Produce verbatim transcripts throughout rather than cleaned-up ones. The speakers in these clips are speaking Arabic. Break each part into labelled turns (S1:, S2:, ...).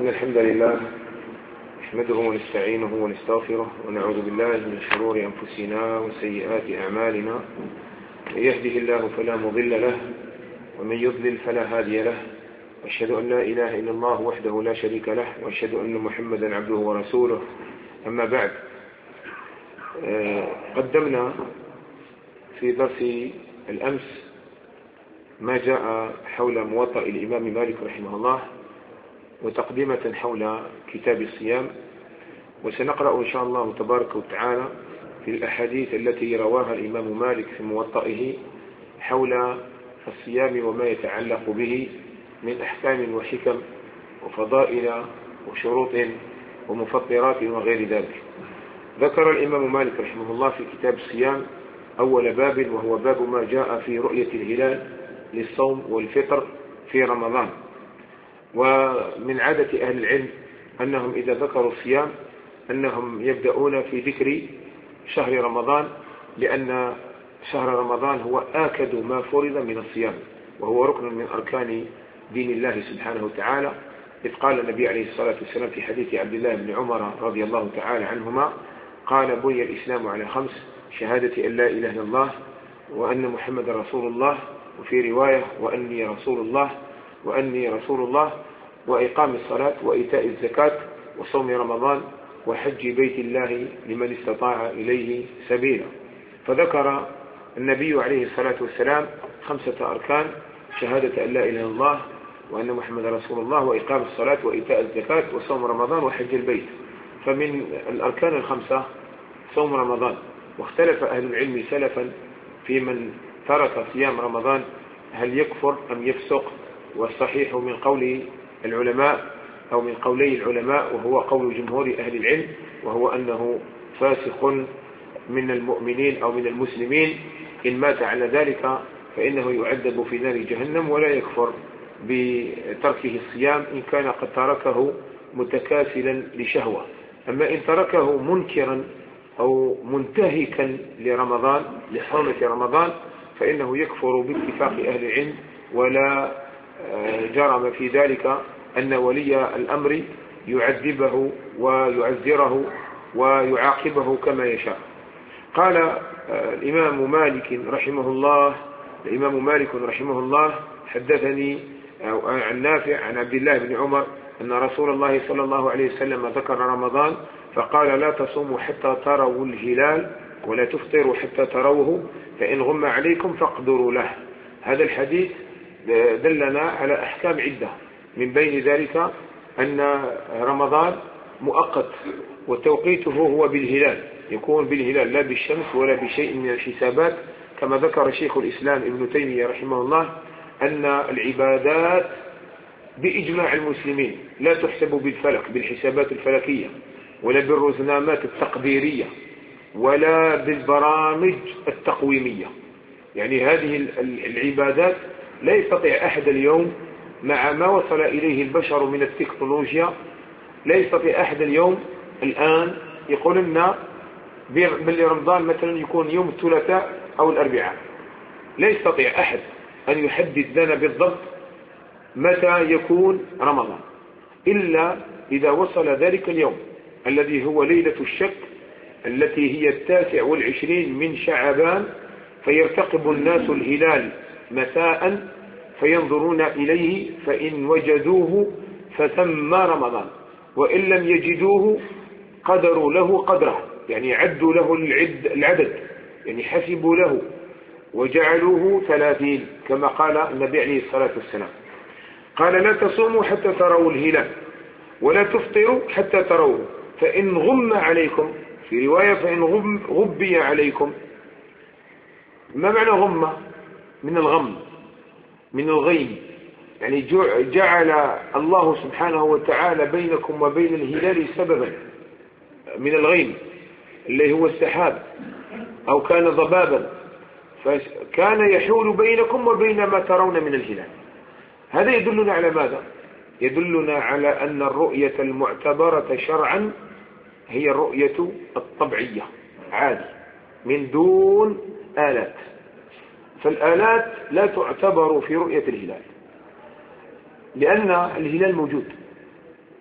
S1: إن الحمد لله نحمده ونستعينه ونستغفره ونعوذ بالله من شرور أنفسنا وسيئات أعمالنا. من يهده الله فلا مضل له ومن يضلل فلا هادي له، وأشهد أن لا إله إلا الله وحده لا شريك له، وأشهد أن محمدا عبده ورسوله. أما بعد، قدمنا في درس الأمس ما جاء حول موطأ الإمام مالك رحمه الله، وتقديمة حول كتاب الصيام، وسنقرأ إن شاء الله تبارك وتعالى في الأحاديث التي رواها الإمام مالك في موطئه حول الصيام وما يتعلق به من أحكام وحكم وفضائل وشروط ومفطرات وغير ذلك. ذكر الإمام مالك رحمه الله في كتاب الصيام أول باب، وهو باب ما جاء في رؤية الهلال للصوم والفطر في رمضان. ومن عادة أهل العلم أنهم إذا ذكروا الصيام أنهم يبدأون في ذكر شهر رمضان، لأن شهر رمضان هو آكد ما فرض من الصيام، وهو ركن من أركان دين الله سبحانه وتعالى. إذ قال النبي عليه الصلاة والسلام في حديث عبد الله بن عمر رضي الله تعالى عنهما قال: بني الإسلام على خمس: شهادة أن لا إله إلا الله وأن محمد رسول الله، وفي رواية وأني رسول الله وأني رسول الله، وإقام الصلاة وإيتاء الزكاة وصوم رمضان وحج بيت الله لمن استطاع إليه سبيلا. فذكر النبي عليه الصلاة والسلام خمسة أركان: شهادة أن لا إله إلا الله وأن محمد رسول الله وإقام الصلاة وإيتاء الزكاة وصوم رمضان وحج البيت. فمن الأركان الخمسة صوم رمضان، واختلف أهل العلم سلفا في من ترك صيام رمضان هل يكفر أم يفسق، والصحيح من قول العلماء أو من قولي العلماء وهو قول جمهور أهل العلم، وهو أنه فاسق من المؤمنين أو من المسلمين، إن مات على ذلك فإنه يعذب في نار جهنم ولا يكفر بتركه الصيام إن كان قد تركه متكاسلا لشهوة. أما إن تركه منكرا أو منتهكا لرمضان لحرمة رمضان فإنه يكفر باتفاق أهل العلم، ولا جرم في ذلك أن ولي الأمر يعذبه ويعذره ويعاقبه كما يشاء. قال الإمام مالك رحمه الله الإمام مالك رحمه الله حدثني عن نافع عن عبد الله بن عمر أن رسول الله صلى الله عليه وسلم ذكر رمضان فقال: لا تصوموا حتى تروا الهلال ولا تفطروا حتى تروه، فإن غم عليكم فاقدروا له. هذا الحديث دلنا على أحكام عدة، من بين ذلك أن رمضان مؤقت وتوقيته هو بالهلال، يكون بالهلال لا بالشمس ولا بشيء من الحسابات، كما ذكر شيخ الإسلام ابن تيمية رحمه الله أن العبادات بإجماع المسلمين لا تحسب بالفلك بالحسابات الفلكية، ولا بالرزنامات التقديرية، ولا بالبرامج التقويمية. يعني هذه العبادات لا يستطيع أحد اليوم مع ما وصل إليه البشر من التكنولوجيا، لا يستطيع أحد اليوم الآن يقول لنا باللي رمضان مثلا يكون يوم الثلاثاء أو الأربعاء. لا يستطيع أحد أن يحدد لنا بالضبط متى يكون رمضان، إلا إذا وصل ذلك اليوم الذي هو ليلة الشك التي هي التاسع والعشرين من شعبان، فيرتقب الناس الهلال مساء فينظرون إليه، فإن وجدوه فثم رمضان، وإن لم يجدوه قدروا له قدره، يعني عدوا له العدد، يعني حسبوا له وجعلوه ثلاثين كما قال النبي عليه الصلاة والسلام. قال: لا تصوموا حتى تروا الهلال ولا تفطروا حتى تروه، فإن غم عليكم، في رواية فإن غم غبي عليكم. ما معنى غم؟ من الغم، من الغيم، يعني جعل الله سبحانه وتعالى بينكم وبين الهلال سببا من الغيم اللي هو السحاب، أو كان ضبابا، فكان يحول بينكم وبين ما ترون من الهلال. هذا يدلنا على ماذا؟ يدلنا على أن الرؤية المعتبرة شرعا هي الرؤية الطبيعية عادي من دون آلات، فالآلات لا تعتبر في رؤية الهلال، لأن الهلال موجود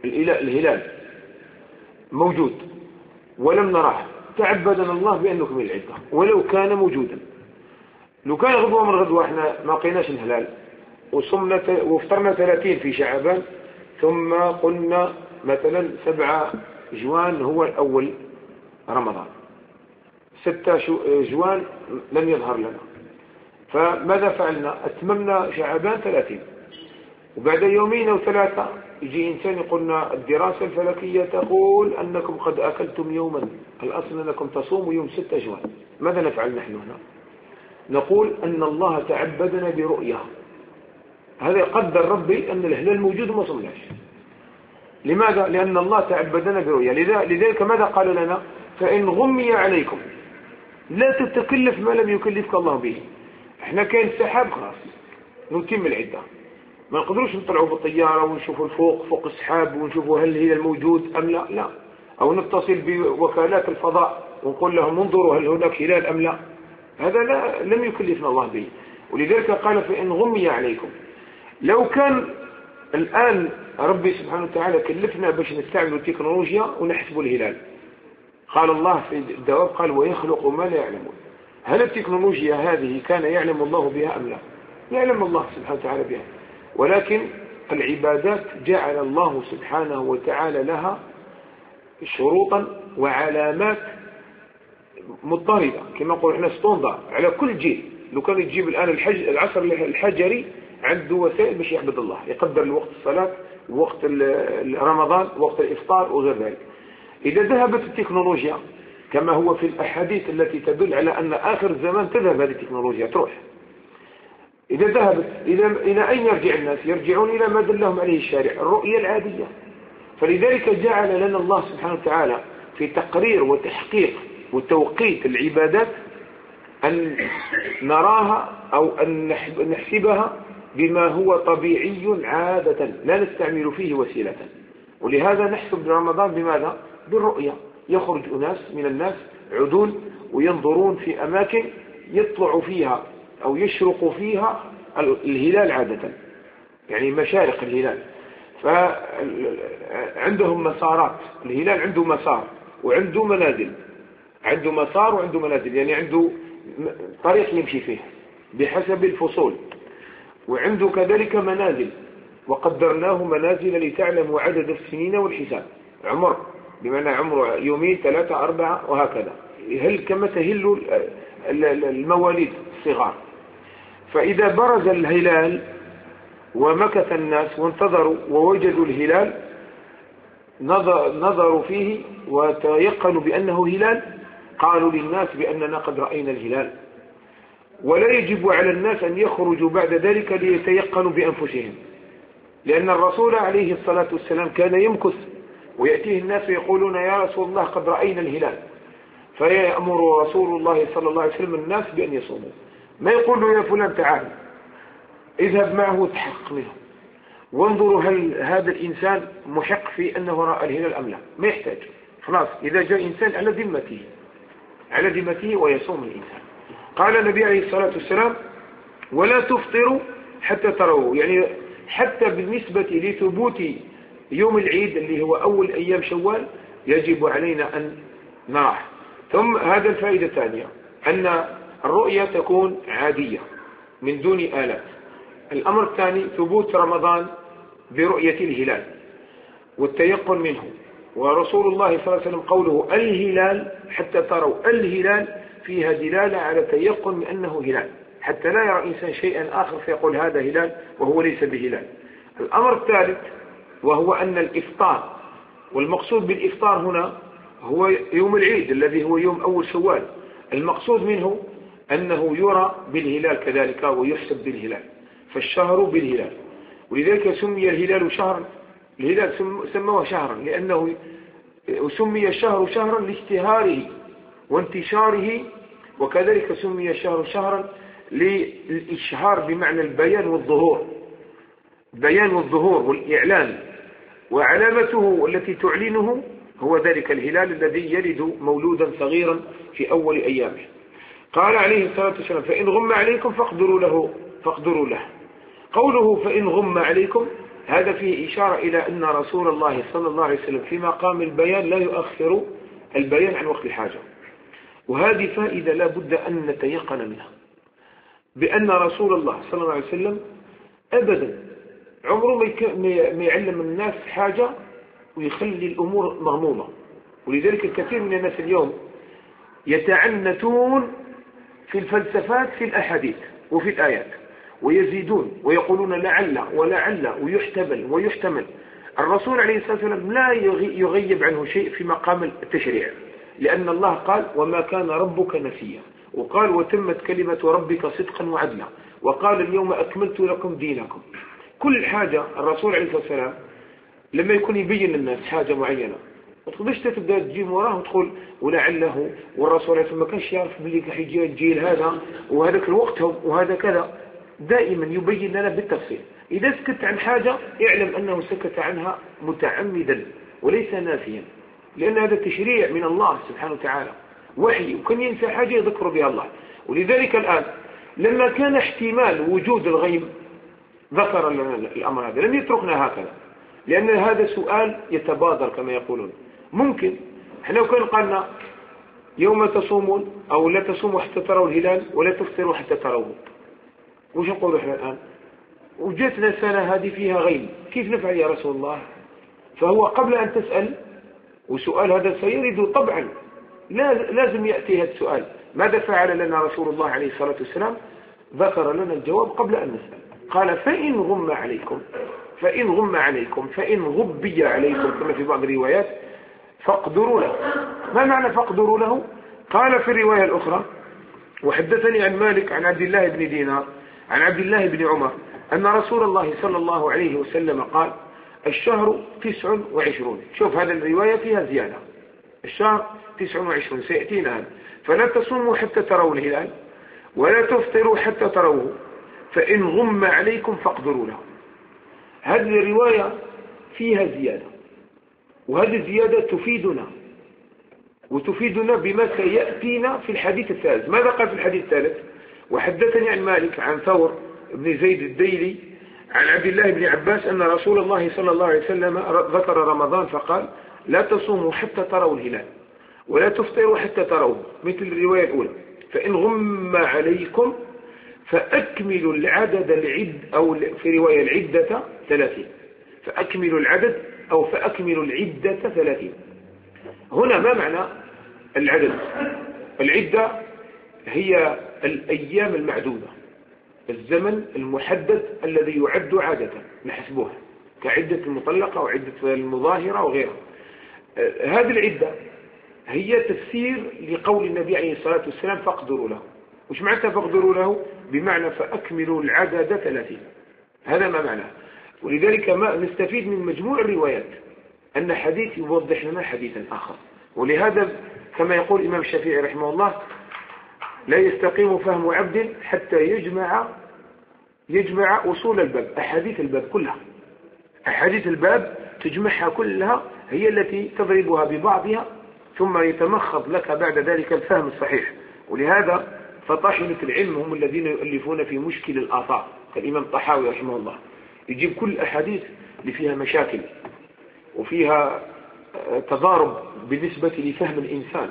S1: الهلال موجود ولم نراه، تعبدنا الله بأن نكمل العدة ولو كان موجودا. لو كان غدوة من غدوة احنا ما لقيناش الهلال وصمنا وفطرنا ثلاثين في شعبان، ثم قلنا مثلا سبعة جوان هو الأول رمضان، ستة جوان لم يظهر لنا، فماذا فعلنا؟ أتممنا شعبان ثلاثين، وبعد يومين أو ثلاثة يجي إنسان يقولنا الدراسة الفلكية تقول أنكم قد أكلتم يوما، الأصل أنكم تصوموا يوم ستة جوان. ماذا نفعل نحن هنا؟ نقول أن الله تعبدنا برؤية، هذا قدر ربي أن الهلال موجود وما صمناش. لماذا؟ لأن الله تعبدنا برؤية. لذلك ماذا قال لنا؟ فإن غمي عليكم لا تتكلف ما لم يكلفك الله به. احنا كاين سحاب خاص نتم العدة، ما نقدروش نطلعوا بالطيارة ونشوفوا الفوق فوق السحاب ونشوفوا هل هي الموجود أم لا، لا، أو نتصل بوكالات الفضاء ونقول لهم انظروا هل هناك هلال أم لا، هذا لا لم يكلفنا الله به. ولذلك قال فإن غمي عليكم. لو كان الآن ربي سبحانه وتعالى كلفنا باش نستعمل التكنولوجيا ونحسب الهلال، قال الله في الجواب قال ويخلق ما لا يعلمون. هل التكنولوجيا هذه كان يعلم الله بها أم لا؟ يعلم الله سبحانه وتعالى بها، ولكن العبادات جعل الله سبحانه وتعالى لها شروطا وعلامات مضطردة، كما نقول احنا ستوندر على كل جيل. لو كان تجيب الآن الحج العصر الحجري عنده وسائل باش يعبد الله، يقدر الوقت الصلاة، وقت رمضان، وقت الإفطار وغير ذلك. إذا ذهبت التكنولوجيا كما هو في الأحاديث التي تدل على أن آخر الزمان تذهب هذه التكنولوجيا تروح، إذا ذهبت إلى إلى أين يرجع الناس؟ يرجعون إلى ما دلهم عليه الشارع، الرؤية العادية. فلذلك جعل لنا الله سبحانه وتعالى في تقرير وتحقيق وتوقيت العبادات أن نراها أو أن نحسبها بما هو طبيعي عادة لا نستعمل فيه وسيلة. ولهذا نحسب رمضان بماذا؟ بالرؤية. يخرج أناس من الناس عدول وينظرون في أماكن يطلع فيها أو يشرق فيها الهلال عادة، يعني مشارق الهلال، فعندهم مسارات. الهلال عنده مسار وعنده منازل، عنده مسار وعنده منازل، يعني عنده طريق يمشي فيه بحسب الفصول، وعنده كذلك منازل، وقدرناه منازل لتعلموا عدد السنين والحساب، عمر بمعنى عمره يومين ثلاثة أربعة وهكذا، هل كما تهل المواليد الصغار. فإذا برز الهلال ومكث الناس وانتظروا ووجدوا الهلال نظروا فيه وتيقنوا بأنه هلال، قالوا للناس بأننا قد رأينا الهلال. ولا يجب على الناس أن يخرجوا بعد ذلك ليتيقنوا بأنفسهم، لأن الرسول عليه الصلاة والسلام كان يمكث ويأتيه الناس ويقولون يا رسول الله قد رأينا الهلال، فيأمر رسول الله صلى الله عليه وسلم الناس بأن يصوموا. ما يقول له يا فلان تعال اذهب معه وتحقق منه وانظروا هل هذا الإنسان محق في أنه رأى الهلال أم لا، ما يحتاج. خلاص إذا جاء إنسان على ذمته على ذمته ويصوم الإنسان. قال النبي عليه الصلاة والسلام ولا تفطروا حتى تروا، يعني حتى بالنسبة لثبوت يوم العيد اللي هو أول أيام شوال يجب علينا أن نراه. ثم هذا الفائدة الثانية أن الرؤية تكون عادية من دون آلات. الأمر الثاني ثبوت رمضان برؤية الهلال والتيقن منه، ورسول الله صلى الله عليه وسلم قوله الهلال حتى تروا الهلال فيها دلالة على تيقن من أنه هلال، حتى لا يرى إنسان شيئا آخر فيقول هذا هلال وهو ليس بهلال. الأمر الثالث وهو أن الإفطار، والمقصود بالإفطار هنا هو يوم العيد الذي هو يوم أول شوال، المقصود منه أنه يرى بالهلال كذلك ويحسب بالهلال، فالشهر بالهلال. ولذلك سمي الهلال شهرا، الهلال سموه شهرا لأنه سمي الشهر شهرا لاشتهاره وانتشاره، وكذلك سمي الشهر شهرا للإشهار بمعنى البيان والظهور، البيان والظهور والإعلان، وعلامته التي تعلنه هو ذلك الهلال الذي يلد مولودا صغيرا في أول أيامه. قال عليه الصلاة والسلام فإن غم عليكم فاقدروا له فاقدروا له. قوله فإن غم عليكم هذا فيه إشارة إلى أن رسول الله صلى الله عليه وسلم في مقام البيان لا يؤخر البيان عن وقت الحاجة. وهذه فائدة لا بد أن نتيقن منها، بأن رسول الله صلى الله عليه وسلم أبدا عمره ما يعلم الناس حاجة ويخلي الأمور مغمومة. ولذلك الكثير من الناس اليوم يتعنتون في الفلسفات في الأحاديث وفي الآيات، ويزيدون ويقولون لعل ولعل ويحتمل ويحتمل. الرسول عليه الصلاة والسلام لا يغيب عنه شيء في مقام التشريع، لأن الله قال وما كان ربك نسيا، وقال وتمت كلمة ربك صدقا وعدلا، وقال اليوم أكملت لكم دينكم. كل حاجة الرسول عليه الصلاة والسلام لما يكون يبين للناس حاجة معينة ما تقدرش تبدا تجي وراه وتقول ولعله، والرسول عليه الصلاة والسلام ما كانش يعرف باللي حيجي الجيل هذا وهذاك الوقت وهذا كذا. دائما يبين لنا بالتفصيل. إذا سكت عن حاجة اعلم أنه سكت عنها متعمدا وليس ناسيا، لأن هذا تشريع من الله سبحانه وتعالى، وحي، وكان ينسى حاجة يذكر بها الله. ولذلك الآن لما كان احتمال وجود الغيب ذكر لنا الأمر هذا، لم يتركنا هكذا، لأن هذا سؤال يتبادر كما يقولون. ممكن احنا لو كان قالنا يوم تصومون أو لا تصوموا حتى تروا الهلال ولا تفطروا حتى تروه، وش نقول احنا الآن؟ وجدتنا سنة هذه فيها غيب، كيف نفعل يا رسول الله؟ فهو قبل أن تسأل، وسؤال هذا سيرد طبعا لازم يأتي هذا السؤال، ماذا فعل لنا رسول الله عليه الصلاة والسلام؟ ذكر لنا الجواب قبل أن نسأل. قال فإن غم عليكم فإن غم عليكم فإن غبي عليكم كما في بعض الروايات فاقدروا له. ما معنى فاقدروا له؟ قال في الرواية الأخرى وحدثني عن مالك عن عبد الله بن دينار عن عبد الله بن عمر أن رسول الله صلى الله عليه وسلم قال الشهر تسع وعشرون. شوف هذا الرواية فيها زيادة، الشهر تسع وعشرون سيأتينا هذا. فلا تصوموا حتى تروا الهلال ولا تفطروا حتى تروه فإن غم عليكم فاقدروا له. هذه الرواية فيها زيادة، وهذه الزيادة تفيدنا وتفيدنا بما سيأتينا في الحديث الثالث. ماذا قال في الحديث الثالث؟ وحدثني عن مالك عن ثور بن زيد الديلي عن عبد الله بن عباس أن رسول الله صلى الله عليه وسلم ذكر رمضان فقال لا تصوموا حتى تروا الهلال ولا تفطروا حتى تروه، مثل الرواية الأولى. فإن غم عليكم فأكملوا العدد العد، أو في رواية العدة ثلاثين. فأكملوا العدد أو فأكملوا العدة ثلاثين. هنا ما معنى العدد؟ العدة هي الأيام المعدودة، الزمن المحدد الذي يعد عادة نحسبها كعدة المطلقة وعدة المظاهرة وغيرها. هذه العدة هي تفسير لقول النبي عليه الصلاة والسلام فاقدروا له. وش معنى فاقدروا له؟ بمعنى فأكملوا العدد ثلاثين. هذا ما معناه. ولذلك ما نستفيد من مجموع الروايات أن حديث يوضح لنا حديثا آخر. ولهذا كما يقول الإمام الشافعي رحمه الله لا يستقيم فهم عبد حتى يجمع يجمع أصول الباب، أحاديث الباب كلها. أحاديث الباب تجمعها كلها، هي التي تضربها ببعضها ثم يتمخض لك بعد ذلك الفهم الصحيح. ولهذا فطاحنة العلم هم الذين يؤلفون في مشكل الآثار كالإمام الطحاوي رحمه الله، يجيب كل أحاديث اللي فيها مشاكل وفيها تضارب بالنسبة لفهم الإنسان،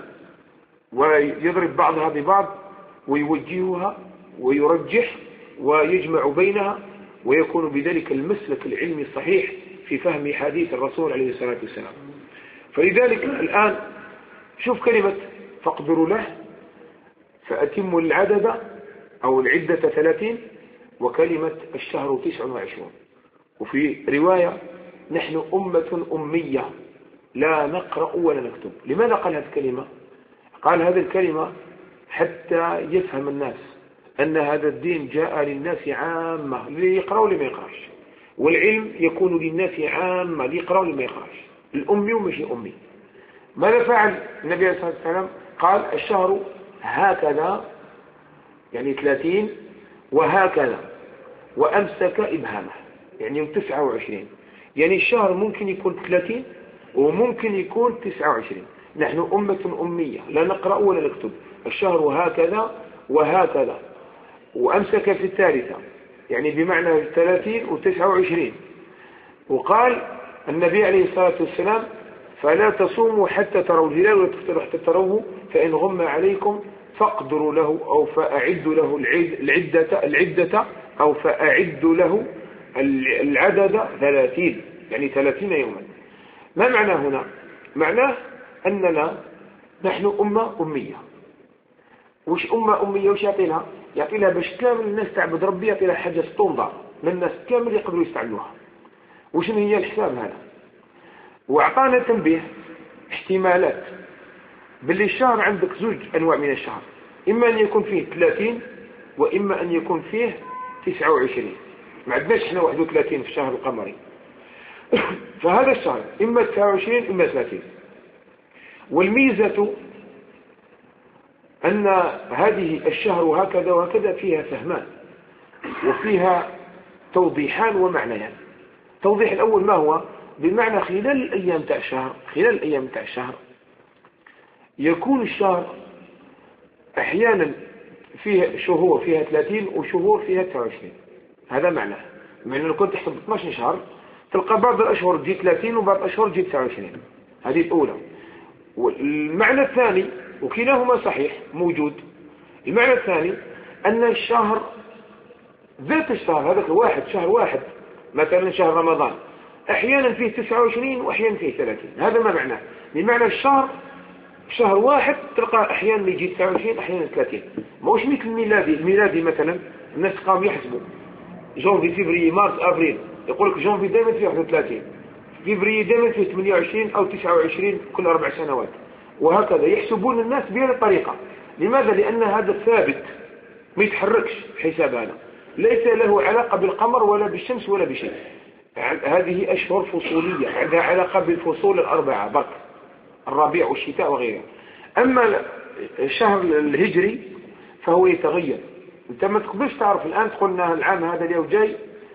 S1: ويضرب بعضها ببعض ويوجهها ويرجح ويجمع بينها، ويكون بذلك المسلك العلمي الصحيح في فهم حديث الرسول عليه الصلاة والسلام. فلذلك الآن شوف كلمة فاقدروا له فأتموا العدد أو العدة ثلاثين، وكلمة الشهر تسع وعشرون. وفي رواية نحن أمة أمية لا نقرأ ولا نكتب. لماذا قال هذه الكلمة؟ قال هذه الكلمة حتى يفهم الناس أن هذا الدين جاء للناس عامة، اللي يقرأ واللي ما يقرأش، والعلم يكون للناس عامة، اللي يقرأ واللي ما يقرأش، الأمي ومشي أمي. ماذا فعل النبي عليه الصلاة والسلام؟ قال الشهر هكذا يعني ثلاثين وهكذا، وأمسك إبهامه يعني تسعة وعشرين. يعني الشهر ممكن يكون ثلاثين وممكن يكون تسعة وعشرين. نحن أمة أمية لا نقرأ ولا نكتب. الشهر هكذا وهكذا، وأمسك في الثالثة يعني بمعنى ثلاثين وتسعة وعشرين. وقال النبي عليه الصلاة والسلام فلا تصوموا حتى تروا الهلال ولا تفطروا حتى تروه فإن غم عليكم فاقدروا له أو فأعدوا له العدة العدة أو فأعدوا له العدد ثلاثين، يعني ثلاثين يوما. ما معنى هنا؟ معناه أننا نحن أمة أمية. وش أمة أمية وش يعطي لها؟ يعطي لها باش كامل الناس تعبد ربي، يعطي لها حاجة ستوندر من الناس كامل يقدروا يستعملوها. وشنو هي الحساب هذا؟ وأعطانا تنبيه احتمالات باللي الشهر عندك زوج أنواع من الشهر، إما أن يكون فيه ثلاثين وإما أن يكون فيه تسعة وعشرين. ما عندناش احنا واحد وثلاثين في الشهر القمري. فهذا الشهر إما تسعة وعشرين إما ثلاثين. والميزة أن هذه الشهر وهكذا وهكذا فيها فهمان وفيها توضيحان ومعنيان. التوضيح الأول ما هو؟ بمعنى خلال الأيام تاع الشهر خلال الأيام تاع الشهر يكون الشهر أحيانا فيه شهور فيها ثلاثين وشهور فيها تسعة وعشرين. هذا معناه معنى لو كنت تحسب اثناش شهر تلقى بعض الأشهر تجي ثلاثين وبعض الأشهر تجي تسعة وعشرين. هذه الأولى. والمعنى الثاني وكلاهما صحيح موجود. المعنى الثاني أن الشهر ذات الشهر هذا واحد شهر واحد مثلا شهر رمضان أحيانا فيه تسعة وعشرين وأحيانا فيه ثلاثين. هذا ما معناه. بمعنى الشهر شهر واحد تلقى أحيانا يجي تسعة وعشرين أحيانا ثلاثين. موش مثل الميلادي. الميلادي مثلا الناس قام يحسبوا جونفي فيفري مارس أبريل، يقول لك جونفي دائما فيه واحد وثلاثين، فيفري دائما فيه ثمانية وعشرين أو تسعة وعشرين كل أربع سنوات، وهكذا يحسبون الناس بهذه الطريقة. لماذا؟ لأن هذا ثابت ما يتحركش حساب هذا، ليس له علاقة بالقمر ولا بالشمس ولا بشيء. هذه أشهر فصولية عندها علاقة بالفصول الأربعة برك، الربيع والشتاء وغيرها. أما الشهر الهجري فهو يتغير. أنت ما تقدرش تعرف الآن تقولنا العام هذا اليوم جاي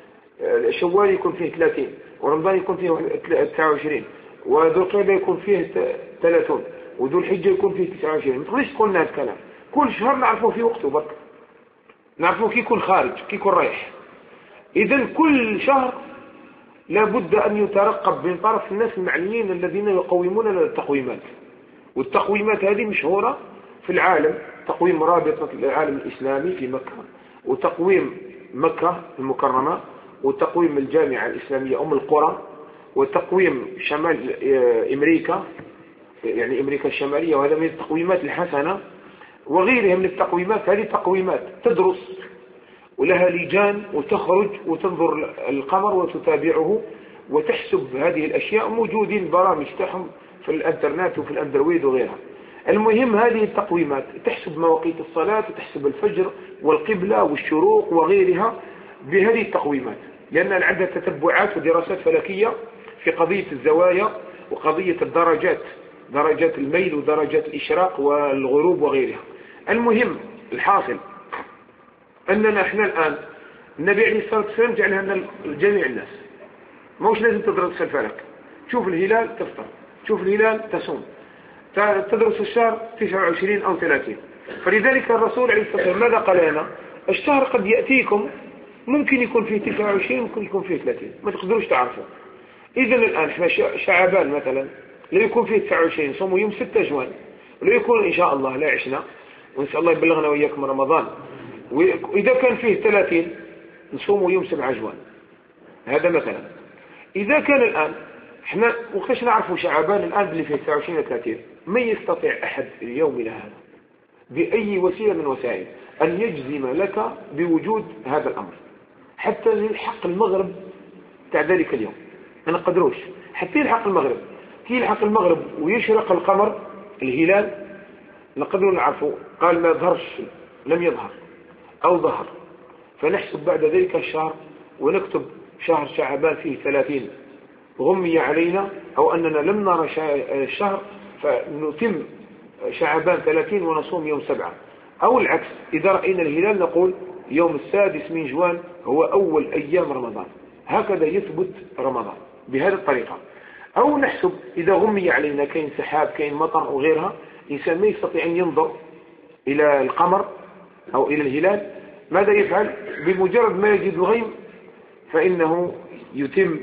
S1: شوال يكون فيه ثلاثين ورمضان يكون فيه تسعة وعشرين وذو القعدة يكون فيه ثلاثين وذو الحجة يكون فيه تسعة وعشرين. ما تقدرش تقولنا هذا الكلام. كل شهر نعرفه في وقته برك، نعرفه كي يكون خارج كي يكون رايح. إذا كل شهر لابد أن يترقب من طرف الناس المعنيين الذين يقومون التقويمات. والتقويمات هذه مشهورة في العالم، تقويم رابطة العالم الإسلامي في مكة، وتقويم مكة المكرمة، وتقويم الجامعة الإسلامية أم القرى، وتقويم شمال أمريكا يعني أمريكا الشمالية، وهذا من التقويمات الحسنة، وغيرها من التقويمات. هذه تقويمات تدرس ولها لجان وتخرج وتنظر القمر وتتابعه وتحسب هذه الأشياء. موجودين البرامج تاعهم في الانترنت وفي الاندرويد وغيرها. المهم هذه التقويمات تحسب مواقيت الصلاة وتحسب الفجر والقبلة والشروق وغيرها بهذه التقويمات، لأن عندها تتبعات ودراسات فلكية في قضية الزوايا وقضية الدرجات، درجات الميل ودرجات الإشراق والغروب وغيرها. المهم الحاصل أننا احنا الآن النبي عليه الصلاة والسلام جعلها لجميع الناس، موش لازم تدرس الفلك. تشوف الهلال تفطر، تشوف الهلال تصوم، تدرس الشهر تسعة وعشرين أو ثلاثين. فلذلك الرسول عليه الصلاة والسلام ماذا قال لنا؟ الشهر قد يأتيكم ممكن يكون فيه تسعة وعشرين ممكن يكون فيه ثلاثين، ما تقدروش تعرفوا. إذن الآن احنا شعبان مثلا لا يكون فيه تسعة وعشرين صوموا يوم ستة جوان، ولا يكون إن شاء الله لا عشنا وإن الله يبلغنا وإياكم رمضان، وإذا كان فيه ثلاثين نصوموا يوم سبعة جوان. هذا مثلا. إذا كان الآن احنا وكيش نعرفوا شعبان الآن اللي فيه تسعة وعشرين ثلاثين، ما يستطيع أحد اليوم إلى هذا بأي وسيلة من وسائل أن يجزم لك بوجود هذا الأمر حتى يلحق المغرب تاع ذلك اليوم. ما نقدروش حتى يلحق المغرب. كي يلحق المغرب ويشرق القمر الهلال نقدروا نعرفوا قال ما ظهرش لم يظهر أو ظهر، فنحسب بعد ذلك الشهر ونكتب شهر شعبان فيه ثلاثين غمي علينا أو أننا لم نرى الشهر فنتم شعبان ثلاثين ونصوم يوم سبعة، أو العكس إذا رأينا الهلال نقول يوم السادس من جوان هو أول أيام رمضان. هكذا يثبت رمضان بهذه الطريقة. أو نحسب إذا غمي علينا كاين سحاب كاين مطر وغيرها، إنسان ما يستطيع أن ينظر إلى القمر أو إلى الهلال، ماذا يفعل؟ بمجرد ما يجد الغيم فإنه يتم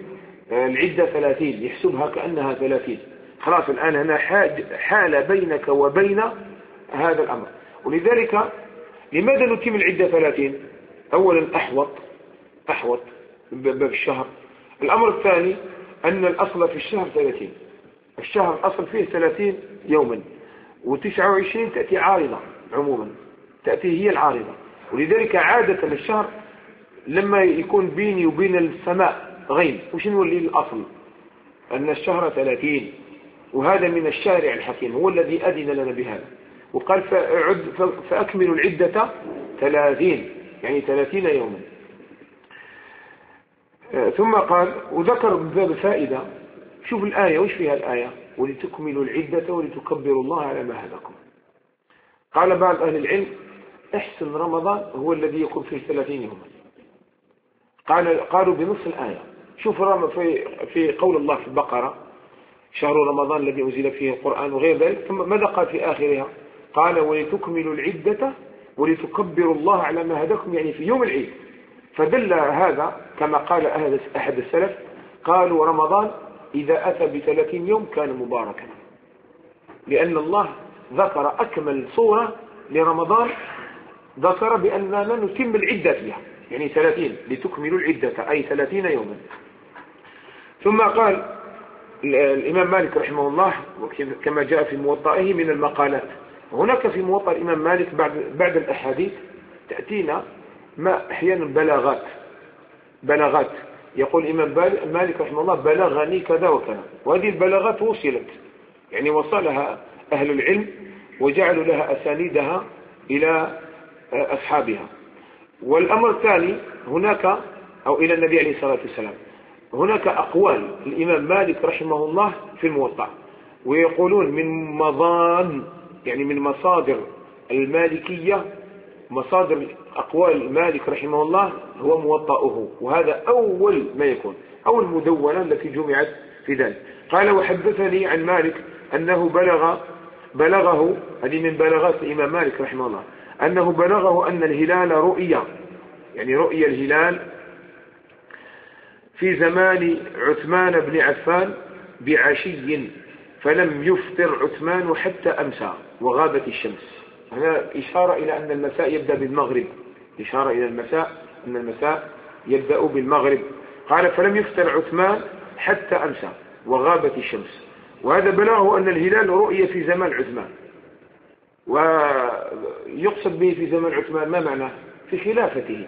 S1: العدة ثلاثين، يحسبها كأنها ثلاثين. خلاص الآن هنا حال بينك وبين هذا الأمر. ولذلك لماذا نتم العدة ثلاثين؟ أولا أحوط أحوط باب الشهر. الأمر الثاني أن الأصل في الشهر ثلاثين، الشهر الأصل فيه ثلاثين يوما، وتسعة وعشرين تأتي عارضة عموما، تأتي هي العارضة. ولذلك عادة الشهر لما يكون بيني وبين السماء غيم وش نولي الأصل؟ أن الشهر ثلاثين، وهذا من الشارع الحكيم، هو الذي أذن لنا بهذا، وقال فأعد فأكملوا العدة ثلاثين، يعني ثلاثين يوما. ثم قال وذكر باب فائدة، شوف الآية وش فيها الآية؟ ولتكملوا العدة ولتكبروا الله على ما هداكم. قال بعض أهل العلم احسن رمضان هو الذي يكون فيه ثلاثين يوما. قال قالوا بنص الآية. شوف في في قول الله في البقرة شهر رمضان الذي أنزل فيه القرآن وغير ذلك، ثم ماذا قال في آخرها؟ قال ولتكملوا العدة ولتكبروا الله على ما هداكم، يعني في يوم العيد. فدل هذا كما قال أحد السلف، قالوا رمضان إذا أتى بثلاثين يوم كان مباركا، لأن الله ذكر أكمل صورة لرمضان، ذكر بأننا نتم العدة فيها، يعني ثلاثين، لتكملوا العدة أي ثلاثين يوما. ثم قال الإمام مالك رحمه الله كما جاء في موطئه من المقالات، هناك في موطئ الإمام مالك بعد, بعد الأحاديث تأتينا ما أحيانا بلاغات بلاغات يقول الإمام مالك رحمه الله بلغني كذا وكذا، وهذه البلاغات وصلت، يعني وصلها أهل العلم وجعلوا لها أسانيدها إلى أصحابها. والأمر الثاني هناك أو إلى النبي عليه الصلاة والسلام، هناك أقوال الإمام مالك رحمه الله في الموطأ، ويقولون من مضان يعني من مصادر المالكية، مصادر أقوال مالك رحمه الله هو موطأه، وهذا أول ما يكون أول مدونة التي جمعت في ذلك. قال وحدثني عن مالك أنه بلغ بلغه هذه من بلاغات الإمام مالك رحمه الله، أنه بلغه أن الهلال رؤيا، يعني رؤيا الهلال في زمان عثمان بن عفان بعشي، فلم يفطر عثمان حتى أمسى وغابت الشمس. هنا إشارة إلى أن المساء يبدأ بالمغرب، إشارة إلى المساء أن المساء يبدأ بالمغرب. قال فلم يفطر عثمان حتى أمسى وغابت الشمس، وهذا بلغه أن الهلال رؤية في زمان عثمان. ويقصد به في زمان عثمان ما معناه؟ في خلافته.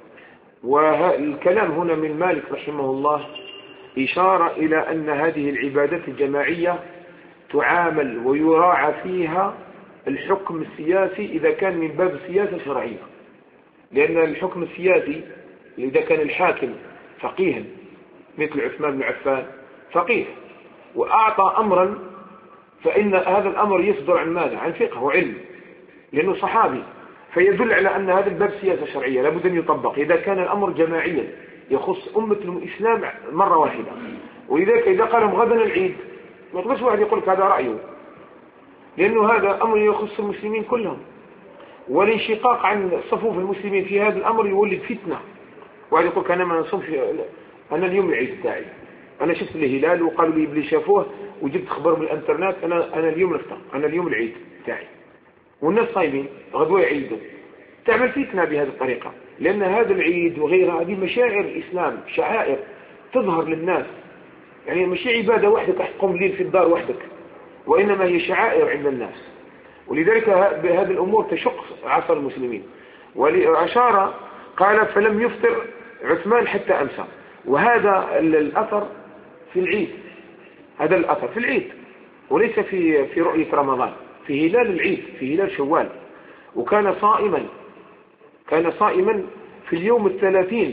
S1: والكلام هنا من مالك رحمه الله إشارة إلى أن هذه العبادات الجماعية تعامل ويراعى فيها الحكم السياسي إذا كان من باب السياسة الشرعية، لأن الحكم السياسي إذا كان الحاكم فقيها مثل عثمان بن عفان فقيه وأعطى أمرا، فإن هذا الأمر يصدر عن ماذا؟ عن فقه وعلم، لأنه صحابي، فيدل على أن هذا الباب سياسة شرعية لابد أن يطبق إذا كان الأمر جماعيا يخص أمة الإسلام مرة واحدة. ولذلك إذا قال غدا العيد ما يقدرش واحد يقول هذا رأيه، لأنه هذا أمر يخص المسلمين كلهم، والانشقاق عن صفوف المسلمين في هذا الأمر يولد فتنة. واحد يقول أنا ما نصومش، أنا اليوم العيد تاعي، أنا شفت الهلال وقالوا لي بلي شافوه وجبت خبر بالإنترنت، أنا أنا اليوم نفطر، أنا اليوم العيد تاعي، والناس صايمين غدوة يعيدوا. تعمل فتنة بهذه الطريقة، لأن هذا العيد وغيرها هذه مشاعر الإسلام، شعائر تظهر للناس، يعني مش عبادة وحدك تقوم ليل في الدار وحدك، وإنما هي شعائر عند الناس. ولذلك بهذه الأمور تشق عصر المسلمين. والأشار قال فلم يفطر عثمان حتى أمسى، وهذا الأثر في العيد، هذا الأثر في العيد وليس في في رؤية رمضان، في هلال العيد، في هلال شوال. وكان صائما، كان صائما في اليوم الثلاثين،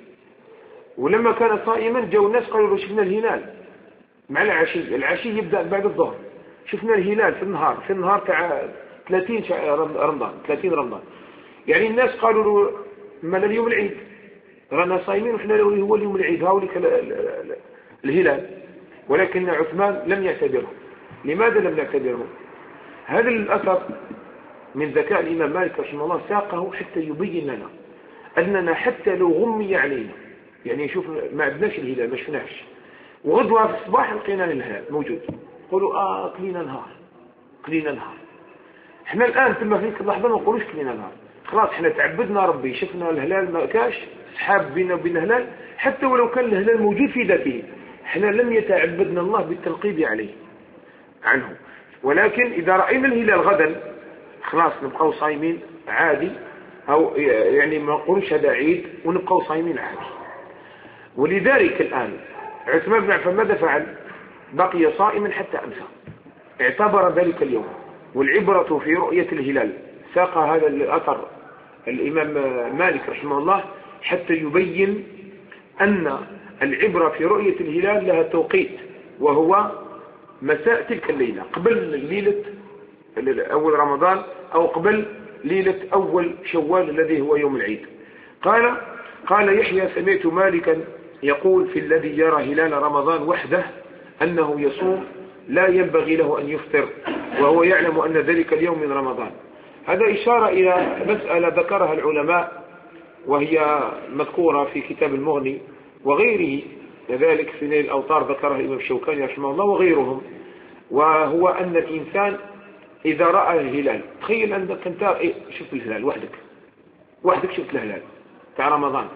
S1: ولما كان صائما جاءوا الناس قالوا له شفنا الهلال مع العشي، العشي يبدأ بعد الظهر، شفنا الهلال في النهار، في النهار تاع ثلاثين رمضان، ثلاثين رمضان. يعني الناس قالوا له ما اليوم العيد، رانا صايمين وحنا هو اليوم العيد، هاوليك الهلال. ولكن عثمان لم يعتبره. لماذا لم يعتبره؟ هذا الأثر من ذكاء الإمام مالك رحمه الله ساقه حتى يبين لنا أننا حتى لو غمي علينا، يعني شوف ما عندناش الهلال ما شفناش، وغدوة في الصباح لقينا الهلال موجود، قولوا اه كلينا نهار كلينا نهار. احنا الآن ثم فيك اللحظة ما نقولوش كلينا نهار، خلاص احنا تعبدنا ربي، شفنا الهلال ما كاش سحاب بيننا وبين الهلال، حتى ولو كان الهلال موجود في ذاته احنا لم يتعبدنا الله بالتنقيب عليه عنه. ولكن إذا رأينا الهلال غدا خلاص نبقوا صايمين عادي، أو يعني ما نقولش هذا عيد ونبقوا صايمين عادي. ولذلك الآن عثمان بن عفان ماذا فعل؟ بقي صائما حتى أمسى، اعتبر ذلك اليوم. والعبرة في رؤية الهلال، ساق هذا الأثر الإمام مالك رحمه الله حتى يبين أن العبرة في رؤية الهلال لها توقيت، وهو مساء تلك الليلة قبل ليلة أول رمضان أو قبل ليلة أول شوال الذي هو يوم العيد. قال قال يحيى سمعت مالكا يقول في الذي يرى هلال رمضان وحده أنه يصوم لا ينبغي له أن يفطر وهو يعلم أن ذلك اليوم من رمضان. هذا إشارة إلى مسألة ذكرها العلماء وهي مذكورة في كتاب المغني وغيره، كذلك في نيل الأوطار ذكرها الإمام الشوكاني رحمه الله وغيرهم، وهو أن الإنسان إذا رأى الهلال، تخيل أنك أنت إيه شفت الهلال وحدك وحدك شفت الهلال تاع رمضان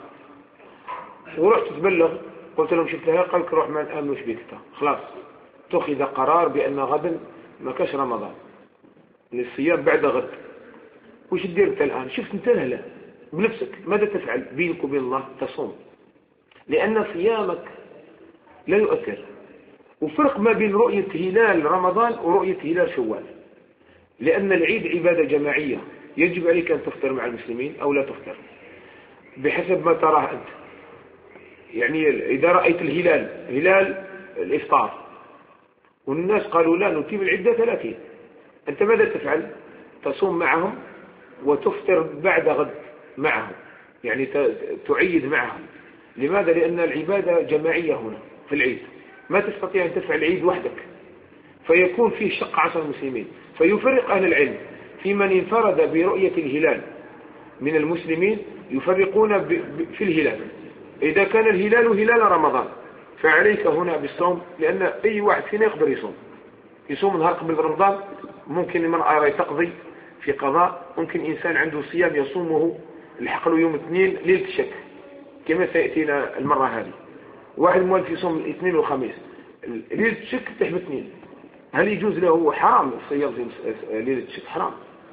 S1: ورحت تبلغ قلت لهم شفت الهلال، قالك روح ما نآمنوش بك، خلاص اتخذ قرار بأن غدا ما كاش رمضان، الصيام بعد غد. وش ديرت الآن؟ شفت انت الهلال بنفسك، ماذا تفعل؟ بينك وبين الله تصوم، لأن صيامك لا يؤثر. وفرق ما بين رؤية هلال رمضان ورؤية هلال شوال، لأن العيد عبادة جماعية يجب عليك أن تفطر مع المسلمين أو لا تفطر بحسب ما تراه أنت. يعني إذا رأيت الهلال هلال الإفطار والناس قالوا لا نتيم العدة ثلاثين، أنت ماذا تفعل؟ تصوم معهم وتفطر بعد غد معهم، يعني تعيد معهم. لماذا؟ لأن العبادة جماعية هنا في العيد، ما تستطيع أن تفعل العيد وحدك، فيكون فيه شق عشر المسلمين. فيفرق أهل العلم في من انفرد برؤية الهلال من المسلمين، يفرقون في الهلال. إذا كان الهلال هلال رمضان فعليك هنا بالصوم، لأن أي واحد فينا يقدر يصوم يصوم نهار قبل رمضان. ممكن المرأة تقضي في قضاء، ممكن إنسان عنده صيام يصومه الحق له يوم اثنين ليلة الشك كما سيأتينا المرة هذه. واحد موالف يصوم الاثنين والخميس ليلة الشك تحب اثنين، هل يجوز له؟ حرام الصيام ليلة الشك، حرام.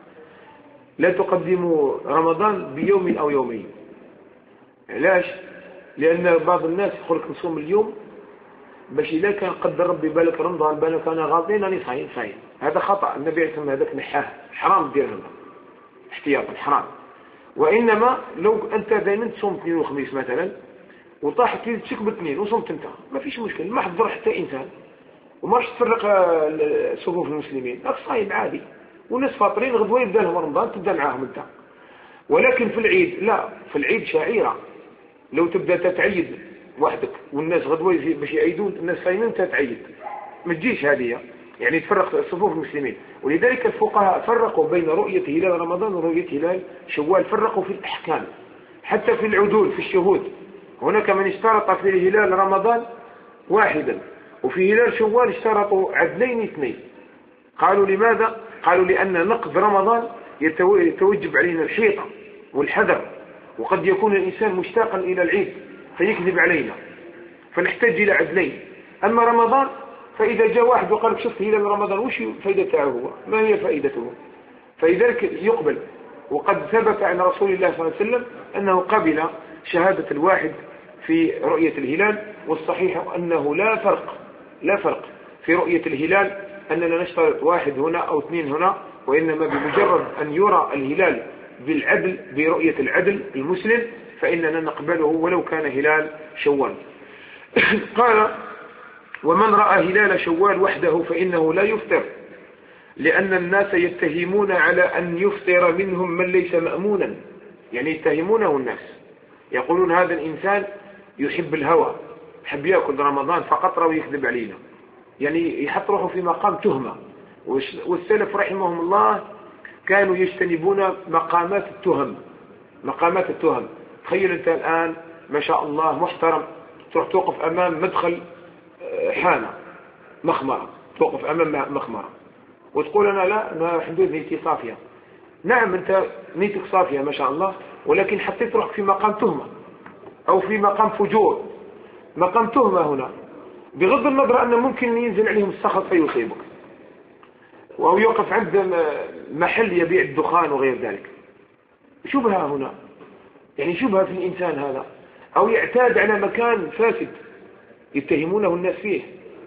S1: لا تقدموا رمضان بيوم أو يومين. علاش؟ لأن بعض الناس يقول لك نصوم اليوم باش إذا كان قدر ربي بالك رمضان بالك أنا غاضين أنا صايم صايم، هذا خطأ. النبي عليه الصلاة والسلام هذاك نحاه، حرام دير هذا احتياطا، حرام. وإنما لو أنت دائما تصوم اثنين وخميس مثلا وطاحت ليلة شك باثنين وصمت أنت ما فيش مشكلة، ما حضر حتى إنسان وما راح تفرق صفوف المسلمين، راك صايم عادي والناس فاطرين غدوة يبدا لهم رمضان تبدا معاهم أنت. ولكن في العيد لا، في العيد شعيرة، لو تبدا تتعيد وحدك والناس غدوة باش يعيدون الناس صايمين تتعيد، ما تجيش هذه يعني تفرق صفوف المسلمين. ولذلك الفقهاء فرقوا بين رؤية هلال رمضان ورؤية هلال شوال، فرقوا في الأحكام حتى في العدول في الشهود. هناك من اشترط في هلال رمضان واحدا وفي هلال شوال اشترطوا عدلين اثنين. قالوا لماذا؟ قالوا لأن نقض رمضان يتوجب علينا الحيطة والحذر، وقد يكون الإنسان مشتاقا إلى العيد فيكذب علينا فنحتاج إلى عدلين. أما رمضان فإذا جاء واحد وقال لك شفت هلال رمضان وش فائدته هو؟ ما هي فائدته؟ فلذلك يقبل. وقد ثبت عن رسول الله صلى الله عليه وسلم أنه قبل شهادة الواحد في رؤية الهلال، والصحيح أنه لا فرق لا فرق في رؤية الهلال أننا نشترط واحد هنا أو اثنين هنا، وإنما بمجرد أن يرى الهلال بالعدل برؤية العدل المسلم فإننا نقبله ولو كان هلال شوال. قال ومن رأى هلال شوال وحده فإنه لا يفطر، لأن الناس يتهمون على أن يفطر منهم من ليس مأمونا، يعني يتهمونه الناس يقولون هذا الإنسان يحب الهوى، يحب يأكل رمضان فقط ويكذب علينا، يعني يحط روحه في مقام تهمة. والسلف رحمهم الله كانوا يجتنبون مقامات التهم مقامات التهم. تخيل أنت الآن ما شاء الله محترم تروح توقف أمام مدخل حانة مخمرة، توقف أمام مخمرة وتقول أنا لا، أنا حدود نيتي صافية. نعم أنت نيتك صافية ما شاء الله، ولكن حطيت روحك في مقام تهمة أو في مقام فجور. مقام تهمة هنا بغض النظر أن ممكن ينزل عليهم السخط فيصيبك، أو يوقف عند محل يبيع الدخان وغير ذلك. شبهة هنا، يعني شبهة في الإنسان هذا، أو يعتاد على مكان فاسد يتهمونه الناس فيه.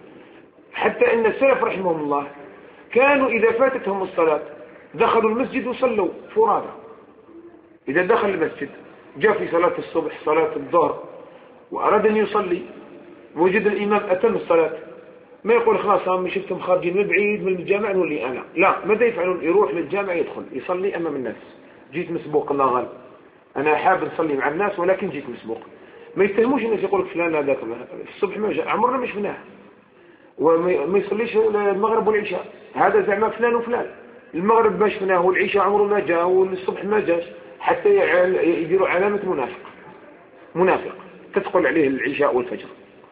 S1: حتى أن السلف رحمهم الله كانوا إذا فاتتهم الصلاة دخلوا المسجد وصلوا فرادى. إذا دخل المسجد جاء في صلاة الصبح صلاة الظهر وأراد أن يصلي وجد الإمام أتم الصلاة، ما يقول خلاص هم شفتم خارجين من بعيد من الجامع نولي أنا، لا، ماذا يفعلون؟ يروح للجامع يدخل يصلي أمام الناس. جيت مسبوق، الله غالب أنا حابب نصلي مع الناس ولكن جيت مسبوق. ما يتهموش الناس يقول لك فلان هذاك الصبح ما جاء، عمرنا ما شفناه، وما يصليش المغرب والعشاء، هذا زعما فلان وفلان. المغرب ما شفناه والعشاء عمره ما جاء والصبح ما جاش، حتى يديروا علامة منافق. منافق تدخل عليه العشاء والفجر.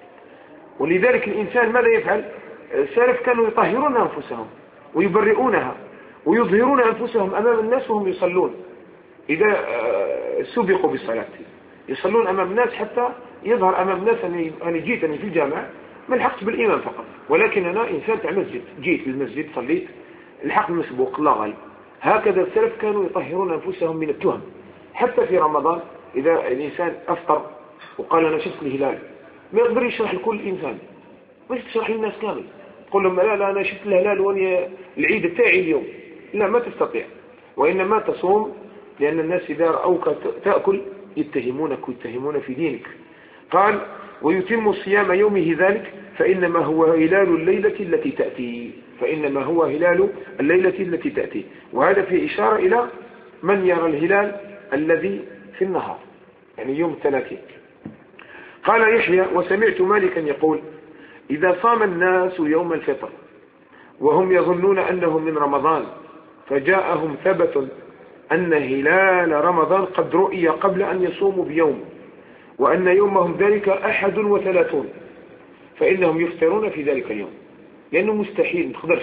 S1: ولذلك الإنسان ماذا يفعل؟ السلف كانوا يطهرون أنفسهم ويبرئونها ويظهرون أنفسهم أمام الناس وهم يصلون. إذا سبقوا بالصلاة يصلون أمام الناس حتى يظهر أمام الناس أني جيت أني في الجامع، ما لحقت بالإمام فقط، ولكن أنا إنسان تاع مسجد، جيت للمسجد صليت الحق المسبوق، الله غالب. هكذا السلف كانوا يطهرون أنفسهم من التهم. حتى في رمضان إذا الإنسان أفطر وقال أنا شفت الهلال، ما يقدر يشرح لكل إنسان، مش تشرح للناس كامل، تقول لهم لا لا أنا شفت الهلال وأنا العيد بتاعي اليوم، لا، ما تستطيع. وإنما تصوم، لأن الناس إذا رأوك تأكل يتهمونك ويتهمون في دينك. قال ويتم صيام يومه ذلك فإنما هو هلال الليلة التي تأتي، فإنما هو هلال الليلة التي تأتي. وهذا في إشارة إلى من يرى الهلال الذي في النهار، يعني يوم الثلاثين. قال يحيى وسمعت مالكا يقول إذا صام الناس يوم الفطر وهم يظنون أنه من رمضان فجاءهم ثبت أن هلال رمضان قد رؤي قبل أن يصوموا بيوم وأن يومهم ذلك أحد وثلاثون، فإنهم يفطرون في ذلك اليوم، لأنه مستحيل تقدرش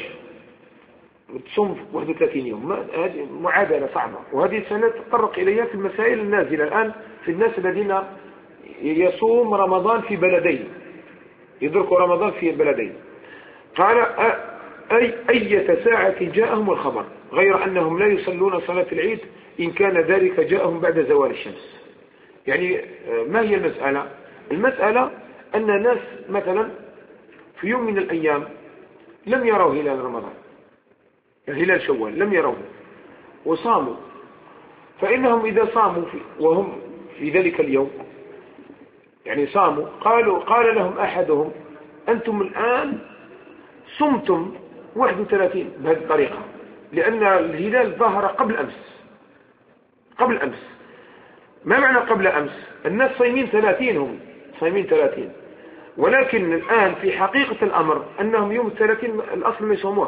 S1: تصوم واحد وثلاثين يوم. هذه معادلة صعبة، وهذه سنتطرق إليها في المسائل النازلة الآن في الناس الذين يصوم رمضان في بلدين، يدركوا رمضان في بلدين. قال أي أية ساعة جاءهم الخبر غير أنهم لا يصلون صلاة العيد إن كان ذلك جاءهم بعد زوال الشمس. يعني ما هي المسألة؟ المسألة أن ناس مثلا في يوم من الأيام لم يروا هلال رمضان، هلال شوال لم يروه وصاموا، فإنهم إذا صاموا في وهم في ذلك اليوم يعني صاموا، قالوا قال لهم أحدهم أنتم الآن صمتم واحد وثلاثين بهذه الطريقة، لأن الهلال ظهر قبل أمس. قبل أمس ما معنى قبل أمس؟ الناس صايمين ثلاثين، هم صايمين ثلاثين، ولكن الآن في حقيقة الأمر أنهم يوم الثلاثين الأصل ما يصوموش.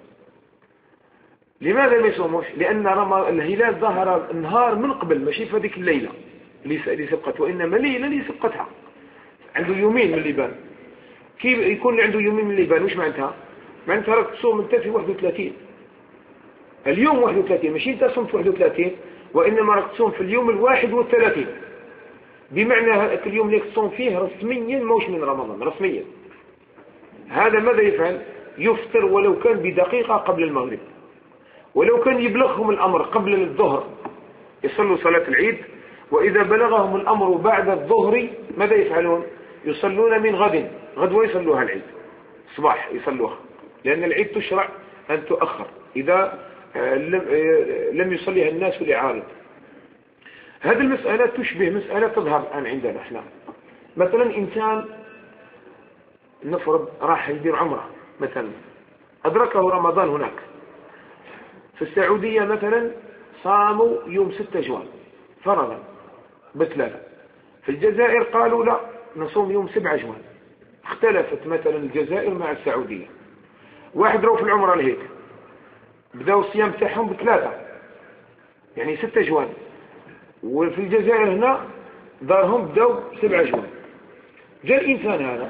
S1: لماذا ما يصوموش؟ لأن الهلال ظهر النهار من قبل، ماشي في هذيك الليلة اللي سبقت، وإنما ليلة اللي سبقتها، عنده يومين من الليبان. كيف يكون عنده يومين من الليبان؟ وش معناتها؟ معناتها راك تصوم انت في واحد وثلاثين، اليوم واحد وثلاثين، ماشي انت صمت واحد وثلاثين، وإنما راك تصوم في اليوم الواحد والثلاثين، بمعنى هذاك اليوم اللي تصوم فيه رسميا موش من رمضان رسميا. هذا ماذا يفعل؟ يفطر ولو كان بدقيقة قبل المغرب، ولو كان يبلغهم الأمر قبل الظهر يصلوا صلاة العيد، وإذا بلغهم الأمر بعد الظهر ماذا يفعلون؟ يصلون من غد، غدوة يصلوها العيد، صباح يصلوها، لأن العيد تشرع أن تؤخر إذا لم يصليها الناس لعارض. هذه المسألة تشبه مسألة تظهر الآن عندنا احنا. مثلا إنسان نفرض راح يدير عمره مثلا، أدركه رمضان هناك في السعودية مثلا، صاموا يوم ستة جوان فرضا بثلاثة. في الجزائر قالوا لا نصوم يوم سبعة جوان، اختلفت مثلا الجزائر مع السعودية. واحد رو في العمرة لهيك بدأوا الصيام تاعهم بثلاثة، يعني ستة جوان، وفي الجزائر هنا دارهم بدأوا سبعة جوان. جاء الإنسان هذا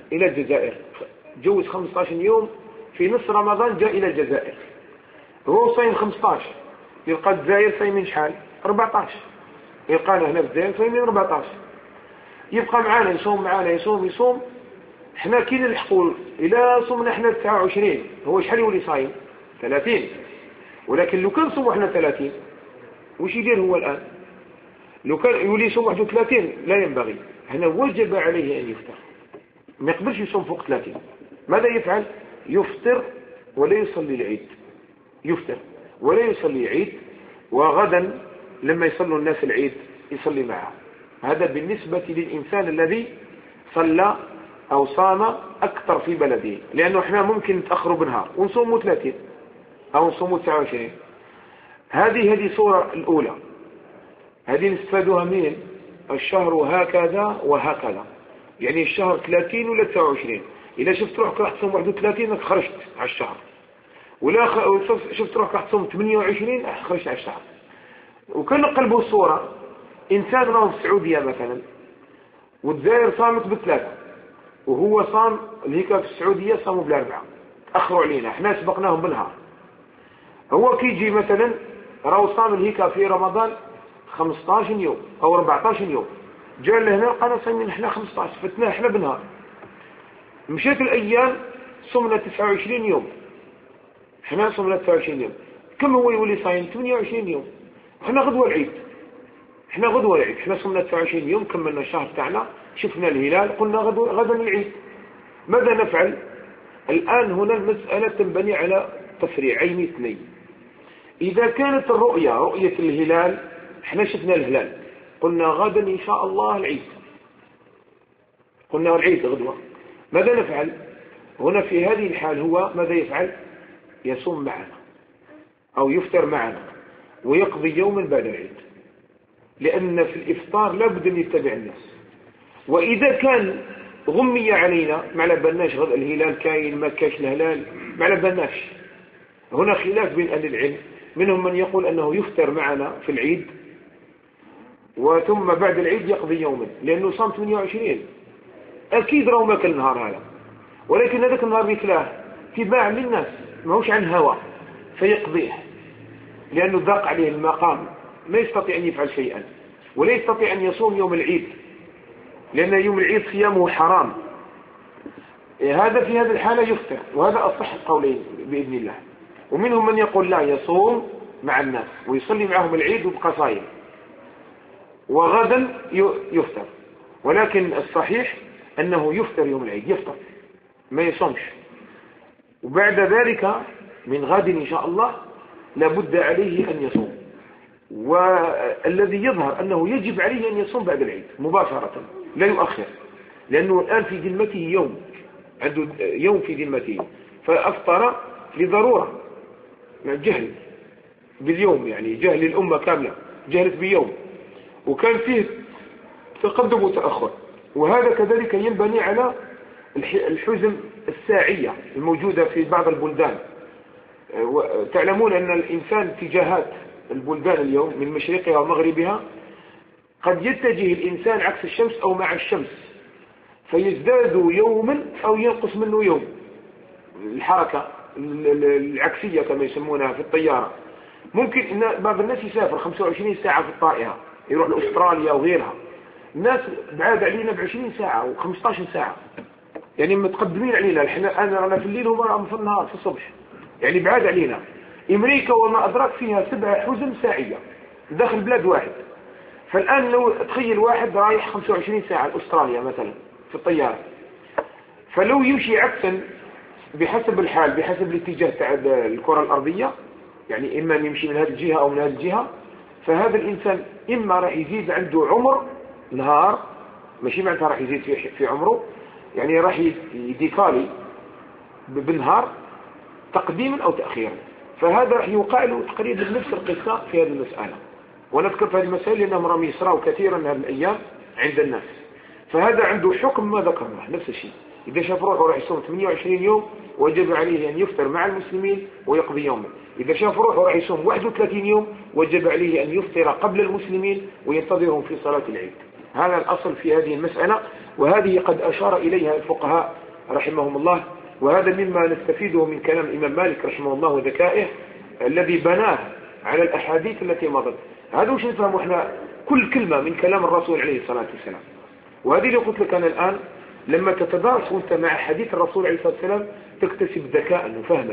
S1: إلى الجزائر، جوز خمسة عشر يوم في نص رمضان، جاء إلى الجزائر، هو صايم خمسة عشر، يلقى الجزائر صايمين شحال؟ أربعة عشر، يلقانا هنا في الجزائر صايمين أربعة عشر، يبقى معانا يصوم معانا يصوم يصوم، احنا كي نلحقوا إلى صومنا احنا تسعة وعشرين، هو شحال يولي صايم؟ ثلاثين. ولكن لو كان صوم احنا ثلاثين وش يدير هو الآن؟ لو كان يولي يصوم واحد وثلاثين لا ينبغي، هنا وجب عليه أن يفطر، ما يقبلش يصوم فوق ثلاثين. ماذا يفعل؟ يفطر ولا يصلي العيد، يفطر ولا يصلي العيد، وغدا لما يصلوا الناس العيد يصلي معهم. هذا بالنسبة للإنسان الذي صلى أو صام أكثر في بلده، لأنه إحنا ممكن نتأخروا بنهار ونصوموا ثلاثين أو نصوموا تسعة وعشرين. هذه هذه صورة الأولى، هذه نستفادوها من الشهر هكذا وهكذا، يعني الشهر ثلاثين ولا تسعة وعشرين. إذا شفت روحك راح تصوم واحد وثلاثين خرجت على الشهر، ولا شفت روحك راح تصوم ثمانية وعشرين خرجت على الشهر. وكان نقلبوا الصورة، إنسان راه في السعودية مثلا والجزائر صامت بثلاثة، وهو صام الهيكا في السعودية صاموا بالأربعة، أخروا علينا، احنا سبقناهم بالنهار. هو كيجي مثلا راهو صام الهيكا في رمضان خمسة عشر يوم أو أربعة عشر يوم، جاء لهنا قال صايمين احنا خمسة عشر، فتنا احنا بالنهار. مشيت الأيام صمنا تسعة وعشرين يوم، احنا صمنا تسعة وعشرين يوم، كم هو يولي صايم؟ ثمانية وعشرين يوم. احنا غدوة العيد، احنا غدوة العيد، احنا صمنا تسعة وعشرين يوم، كملنا الشهر تاعنا، شفنا الهلال، قلنا غدوة غدا العيد. ماذا نفعل الآن؟ هنا المسألة تنبني على تفريعين اثنين. إذا كانت الرؤية رؤية الهلال، احنا شفنا الهلال قلنا غدا إن شاء الله العيد، قلنا العيد غدوة، ماذا نفعل هنا في هذه الحال؟ هو ماذا يفعل؟ يصوم معنا أو يفطر معنا ويقضي يوما بعد العيد، لأن في الإفطار لابد أن يتبع الناس. وإذا كان غمي علينا ما على بالناش غد الهلال كاين ما كاش الهلال ما على بالناش، هنا خلاف بين أهل العلم، منهم من يقول أنه يفطر معنا في العيد وثم بعد العيد يقضي يوما، لأنه صام ثمانية وعشرين أكيد راهو ماكل النهار هذا، ولكن هذاك النهار بيكلاه تباع للناس ماهوش عن هوى فيقضيه، لأنه ضاق عليه المقام، ما يستطيع أن يفعل شيئا، ولا يستطيع أن يصوم يوم العيد لأن يوم العيد صيامه حرام. هذا في هذه الحالة يفطر، وهذا أصح القولين بإذن الله. ومنهم من يقول لا، يصوم مع الناس ويصلي معهم العيد ويبقى صايم وغدا يفطر، ولكن الصحيح أنه يفطر يوم العيد، يفطر ما يصومش، وبعد ذلك من غد إن شاء الله لابد عليه أن يصوم. والذي يظهر أنه يجب عليه أن يصوم بعد العيد مباشرة لا يؤخر، لأنه الآن في ذمته يوم، عنده يوم في ذمته، فأفطر لضرورة مع الجهل باليوم، يعني جهل الأمة كاملة جهلت بيوم، وكان فيه تقدم وتأخر. وهذا كذلك ينبني على الحزم الساعية الموجودة في بعض البلدان. تعلمون أن الإنسان اتجاهات البلدان اليوم من مشرقها ومغربها قد يتجه الإنسان عكس الشمس أو مع الشمس، فيزداد يوما أو ينقص منه يوم. الحركة العكسية كما يسمونها في الطيارة، ممكن إن بعض الناس يسافر خمسة وعشرين ساعة في الطائرة يروح لأستراليا وغيرها، الناس بعاد علينا بعشرين ساعة وخمسة عشر ساعة، يعني متقدمين علينا. احنا أنا أنا في الليل وما في النهار في الصبح، يعني بعاد علينا. أمريكا وما أدراك فيها سبع حزم ساعية داخل بلاد واحد. فالآن لو تخيل واحد رايح خمسة وعشرين ساعة لأستراليا مثلا في الطيارة، فلو يمشي عكسا بحسب الحال بحسب الاتجاه تاع الكرة الأرضية، يعني إما يمشي من هذه الجهة أو من هذه الجهة، فهذا الإنسان إما راح يزيد عنده عمر نهار، ماشي معناتها راح يزيد في في عمره، يعني راح يديكالي بالنهار تقديما أو تأخيرا. فهذا راح يوقع له تقريبا نفس القصة في هذه المسألة، ونذكر في هذه المسألة لأنهم راهم يسرعوا كثيرا هذه الأيام عند الناس. فهذا عنده حكم ما ذكرناه نفس الشيء، إذا شاف روحه راح يصوم ثمانية وعشرين يوم وجب عليه أن يفطر مع المسلمين ويقضي يوما. إذا شاف روحه راح يصوم واحد وثلاثين يوم وجب عليه أن يفطر قبل المسلمين وينتظرهم في صلاة العيد. هذا الأصل في هذه المسألة، وهذه قد أشار إليها الفقهاء رحمهم الله، وهذا مما نستفيده من كلام الإمام مالك رحمه الله وذكائه الذي بناه على الأحاديث التي مضت. هذا وش نفهم احنا كل كلمة من كلام الرسول عليه الصلاة والسلام. وهذه اللي قلت لك أنا الآن، لما تتدارس وانت مع حديث الرسول عليه الصلاة والسلام تكتسب ذكاء وفهما.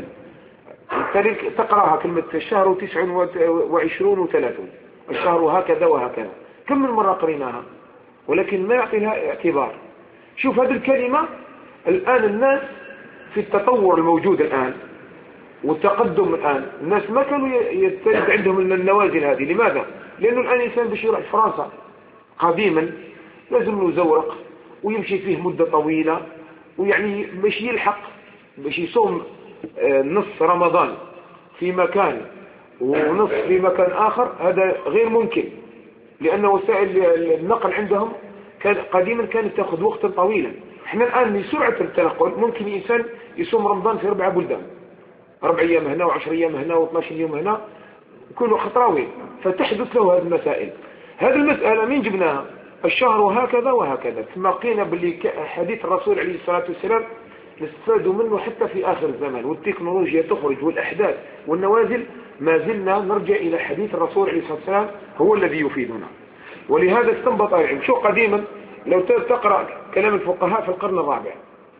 S1: تقرأها كلمة الشهر تسع وعشرون وثلاثون، الشهر هكذا وهكذا، كم من مرة قريناها ولكن ما يعطي لها اعتبار. شوف هذه الكلمة الآن الناس في التطور الموجود الآن والتقدم الآن، الناس ما كانوا يستند عندهم النوازل هذه. لماذا؟ لأنه الآن إنسان باش يروح فرنسا قديما لازم له زورق ويمشي فيه مدة طويلة، ويعني باش يلحق باش يصوم نص رمضان في مكان ونص في مكان آخر، هذا غير ممكن، لأن وسائل النقل عندهم كان قديما كانت تأخذ وقتا طويلا. احنا الآن لسرعة التنقل ممكن الإنسان يصوم رمضان في أربع بلدان، أربع أيام هنا وعشر أيام هنا واثناشر يوم هنا، كله خطراوي، فتحدث له هذه المسائل. هذه المسألة من جبناها الشهر هكذا وهكذا، ثم قينا باللي حديث الرسول عليه الصلاة والسلام نستفاد منه حتى في آخر الزمان، والتكنولوجيا تخرج والأحداث والنوازل، ما زلنا نرجع إلى حديث الرسول عليه الصلاة والسلام هو الذي يفيدنا. ولهذا استنبط العلم. شو قديما لو تقرأ كلام الفقهاء في القرن الرابع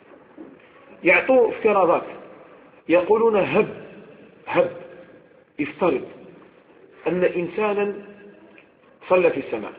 S1: يعطوا افتراضات، يقولون هب هب افترض أن إنسانا صلى في السماء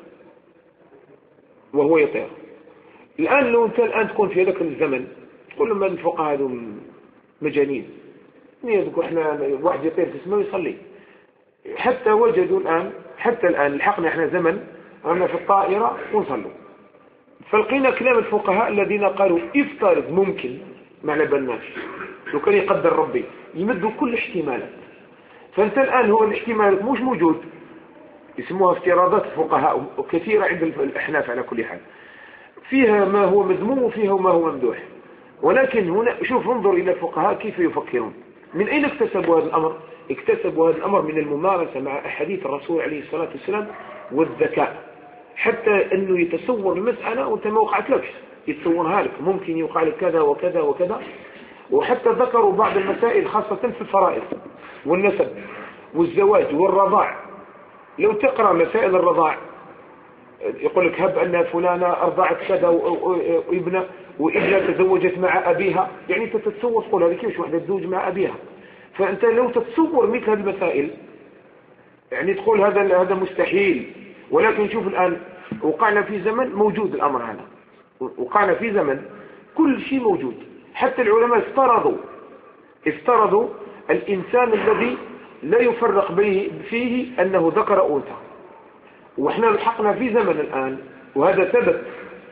S1: وهو يطير. الآن لو أنت الآن تكون في ذاك الزمن تقول لما الفقهاء هذول مجانين، يقول احنا واحد يطير في السماء ويصلي. حتى وجدوا الآن، حتى الآن لحقنا احنا زمن رانا في الطائرة ونصلوا. فلقينا كلام الفقهاء الذين قالوا افترض ممكن ما على بالناش، لو كان يقدر ربي يمدوا كل احتمالات. فانت الآن هو الاحتمال مش موجود، يسموها افتراضات الفقهاء وكثيرة عند الأحناف على كل حال، فيها ما هو مذموم وفيها ما هو ممدوح. ولكن هنا شوف انظر إلى الفقهاء كيف يفكرون. من أين اكتسبوا هذا الأمر؟ اكتسبوا هذا الأمر من الممارسة مع أحاديث الرسول عليه الصلاة والسلام والذكاء، حتى أنه يتصور المسألة وانت ما وقعت لكش يتصورها لك، ممكن يوقع لك كذا وكذا وكذا. وحتى ذكروا بعض المسائل خاصة في الفرائض والنسب والزواج والرضاع. لو تقرأ مسائل الرضاع يقول لك هب أن فلانة أرضعت كذا وابنة وابنة تزوجت مع أبيها، يعني أنت تتصور تقول هذه كيفاش واحدة تزوج مع أبيها. فأنت لو تتصور مثل هذه المسائل يعني تقول هذا هذا مستحيل. ولكن شوف الآن وقعنا في زمن موجود الأمر هذا، وقعنا في زمن كل شيء موجود. حتى العلماء افترضوا افترضوا الإنسان الذي لا يفرق به فيه أنه ذكر أو أنثى. وإحنا لحقنا في زمن الآن وهذا ثبت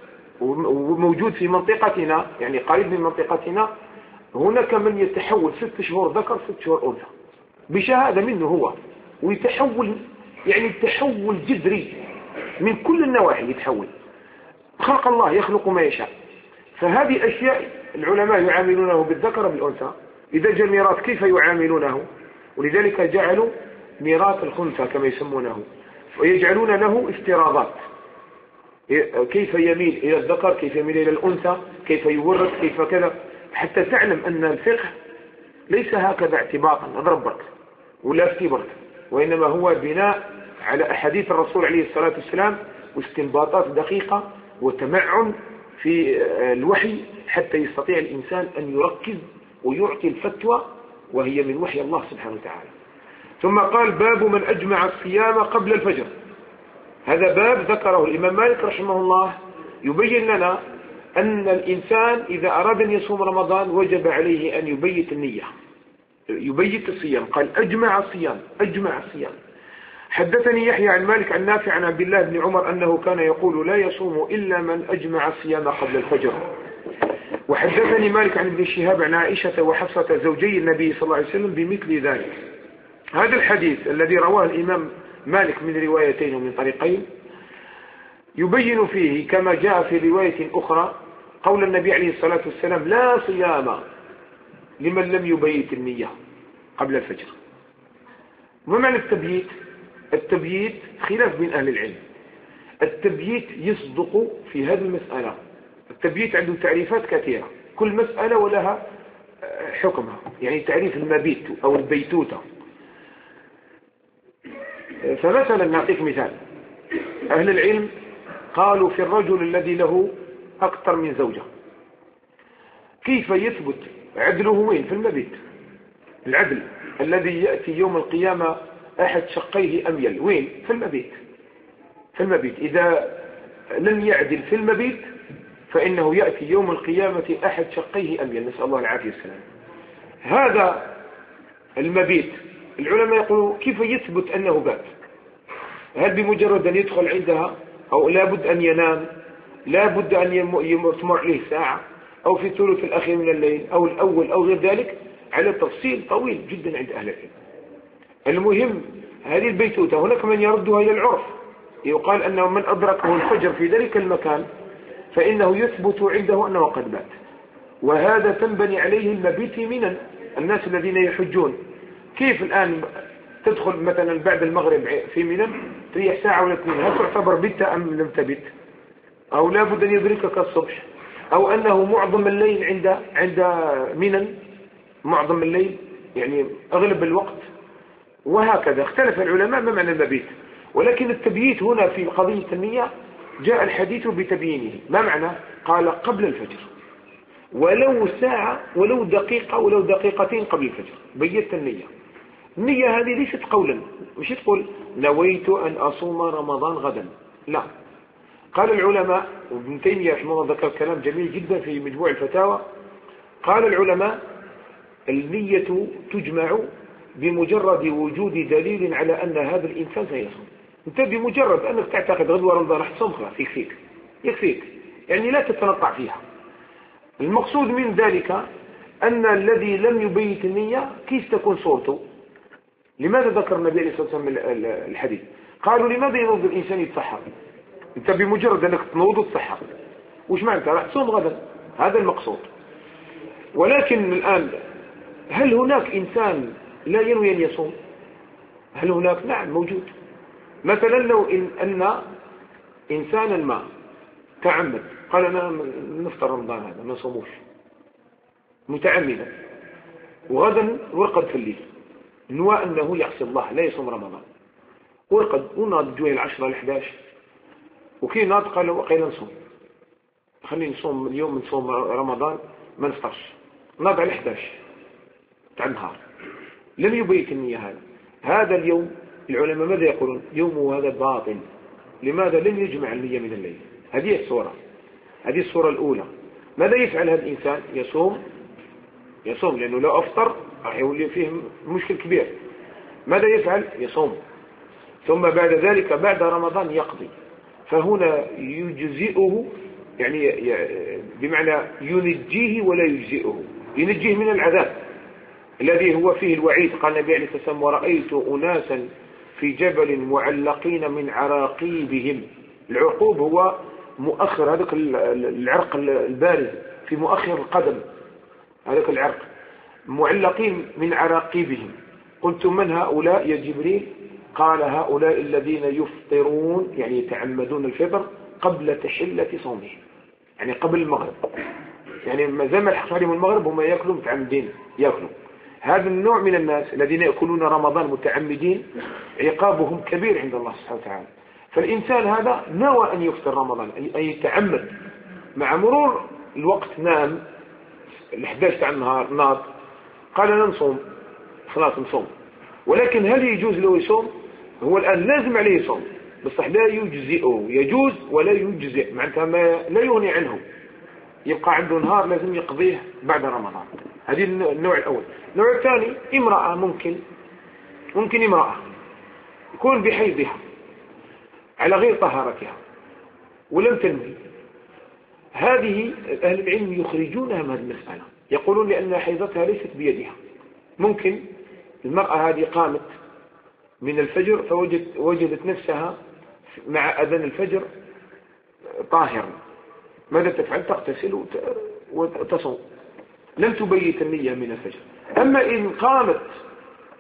S1: وموجود في منطقتنا، يعني قريب من منطقتنا، هناك من يتحول ست شهور ذكر ست شهور أنثى بشهادة منه هو، ويتحول يعني تحول جذري من كل النواحي، يتحول. خلق الله يخلق ما يشاء. فهذه أشياء العلماء يعاملونه بالذكر بالأنثى. إذا جاء ميراث كيف يعاملونه؟ ولذلك جعلوا ميراث الخنثى كما يسمونه، ويجعلون له افتراضات، كيف يميل إلى الذكر، كيف يميل إلى الأنثى، كيف يورث، كيف كذا، حتى تعلم أن الفقه ليس هكذا اعتباطا أضربك ولا افتبرك، وإنما هو بناء على أحاديث الرسول عليه الصلاة والسلام واستنباطات دقيقة وتمعن في الوحي حتى يستطيع الإنسان أن يركز ويعطي الفتوى وهي من وحي الله سبحانه وتعالى. ثم قال باب من أجمع الصيام قبل الفجر. هذا باب ذكره الإمام مالك رحمه الله يبين لنا أن الإنسان إذا أراد أن يصوم رمضان وجب عليه أن يبيت النية، يبيت الصيام. قال أجمع الصيام، أجمع الصيام. حدثني يحيى عن مالك عن نافع عن عبد الله بن عمر أنه كان يقول لا يصوم إلا من أجمع الصيام قبل الفجر. وحدثني مالك عن ابن شهاب عن عائشة وحفصة زوجي النبي صلى الله عليه وسلم بمثل ذلك. هذا الحديث الذي رواه الإمام مالك من روايتين ومن طريقين يبين فيه كما جاء في رواية أخرى قول النبي عليه الصلاة والسلام لا صيام لمن لم يبيت النية قبل الفجر. وما معنى التبييت؟ التبييت خلاف بين أهل العلم. التبييت يصدق في هذه المسألة. التبييت عنده تعريفات كثيرة، كل مسألة ولها حكمها. يعني تعريف المبيت أو البيتوتة. فمثلا نعطيك مثال. أهل العلم قالوا في الرجل الذي له أكثر من زوجة كيف يثبت عدله؟ وين؟ في المبيت. العدل الذي يأتي يوم القيامة أحد شقيه أميل، وين؟ في المبيت. في المبيت. إذا لم يعدل في المبيت فإنه يأتي يوم القيامة أحد شقيه أميل، نسأل الله العافية والسلام. هذا المبيت العلماء يقولوا كيف يثبت أنه بات؟ هل بمجرد أن يدخل عندها، أو لابد أن ينام، لابد أن يمر عليه ساعة، أو في الثلث الأخير من الليل، أو الأول، أو غير ذلك، على تفصيل طويل جدا عند أهل العلم. المهم هذه البيتوتة هناك من يردها إلى العرف، يقال أنه من أدركه الفجر في ذلك المكان فإنه يثبت عنده أنه قد بات. وهذا تنبني عليه المبيت في منى. الناس الذين يحجون كيف الآن تدخل مثلا بعد المغرب في منى تريح ساعة ولا اثنين، هل تعتبر بت أم لم تبت؟ أو لابد أن يدركك الصبح، أو أنه معظم الليل عند عند منى، معظم الليل يعني أغلب الوقت. وهكذا اختلف العلماء ما معنى المبيت. ولكن التبييت هنا في قضية النية جاء الحديث بتبيينه. ما معنى؟ قال قبل الفجر، ولو ساعة، ولو دقيقة، ولو دقيقتين قبل الفجر بيت النية. النية هذه ليست قولا، مش تقول نويت أن أصوم رمضان غدا، لا. قال العلماء، وابن تيمية رحمه الله ذكر كلام جميل جدا في مجموع الفتاوى، قال العلماء النية تجمع بمجرد وجود دليل على أن هذا الإنسان سيصوم. أنت بمجرد أنك تعتقد غدوة رمضان راح تصوم خلاص يكفيك، يكفيك، يعني لا تتنطع فيها. المقصود من ذلك أن الذي لم يبيت النية كيف تكون صورته؟ لماذا ذكر النبي عليه الصلاة والسلام الحديث؟ قالوا لماذا ينوض الإنسان يتسحر؟ أنت بمجرد أنك تنوض وتسحر وش معنى؟ راح تصوم غدا، هذا المقصود. ولكن الآن هل هناك إنسان لا ينوي أن يصوم؟ هل هناك؟ نعم موجود. مثلا لو إن أن إنسانا ما تعمد قال أنا نفطر رمضان هذا ما نصوموش متعمدا، وغدا ورقد في الليل نوى أنه يعصي الله لا يصوم رمضان، ورقد وناض جوي العشرة الحداش، وكي ناض قال وقيل نصوم، خلينا نصوم اليوم، نصوم رمضان ما نفطرش، ناض على الحداش تاع النهار، لم يبيت النية. هذا هذا اليوم العلماء ماذا يقولون؟ يومه هذا باطل. لماذا؟ لم يجمع النية من الليل. هذه الصورة، هذه الصورة الأولى. ماذا يفعل هذا الإنسان؟ يصوم، يصوم لأنه لو أفطر راح يولي فيه مشكل كبير. ماذا يفعل؟ يصوم. ثم بعد ذلك بعد رمضان يقضي. فهنا يجزئه، يعني بمعنى ينجيه ولا يجزئه، ينجيه من العذاب الذي هو فيه الوعيد. قال النبي عليه الصلاة والسلام ورأيت أناسا في جبل معلقين من عراقيبهم. العقوب هو مؤخر هذاك العرق البارز في مؤخر القدم، هذاك العرق، معلقين من عراقيبهم. قلت من هؤلاء يا جبريل؟ قال هؤلاء الذين يفطرون، يعني يتعمدون الفطر قبل تحلة صومهم، يعني قبل المغرب، يعني ما زال الحق عليهم المغرب هم يأكلوا متعمدين يأكلوا. هذا النوع من الناس الذين يأكلون رمضان متعمدين عقابهم كبير عند الله سبحانه وتعالى. فالإنسان هذا نوى أن يفطر رمضان، أن يتعمد، مع مرور الوقت نام الحداش تاع النهار ناض قال أنا نصوم، خلاص نصوم. ولكن هل يجوز له يصوم؟ هو الآن لازم عليه يصوم، بس لا يجزئه، يجوز ولا يجزئ، معناتها ما لا يغني عنه، يبقى عنده نهار لازم يقضيه بعد رمضان. هذه النوع الأول. النوع الثاني امرأة، ممكن ممكن امرأة يكون بحيضها على غير طهارتها ولم تنوي، هذه أهل العلم يخرجونها من هذه المسألة، يقولون لأن حيضتها ليست بيدها. ممكن المرأة هذه قامت من الفجر فوجدت وجدت نفسها مع أذان الفجر طاهرا، ماذا تفعل؟ تغتسل وتصوم، لم تبيت النية من الفجر. أما إن قامت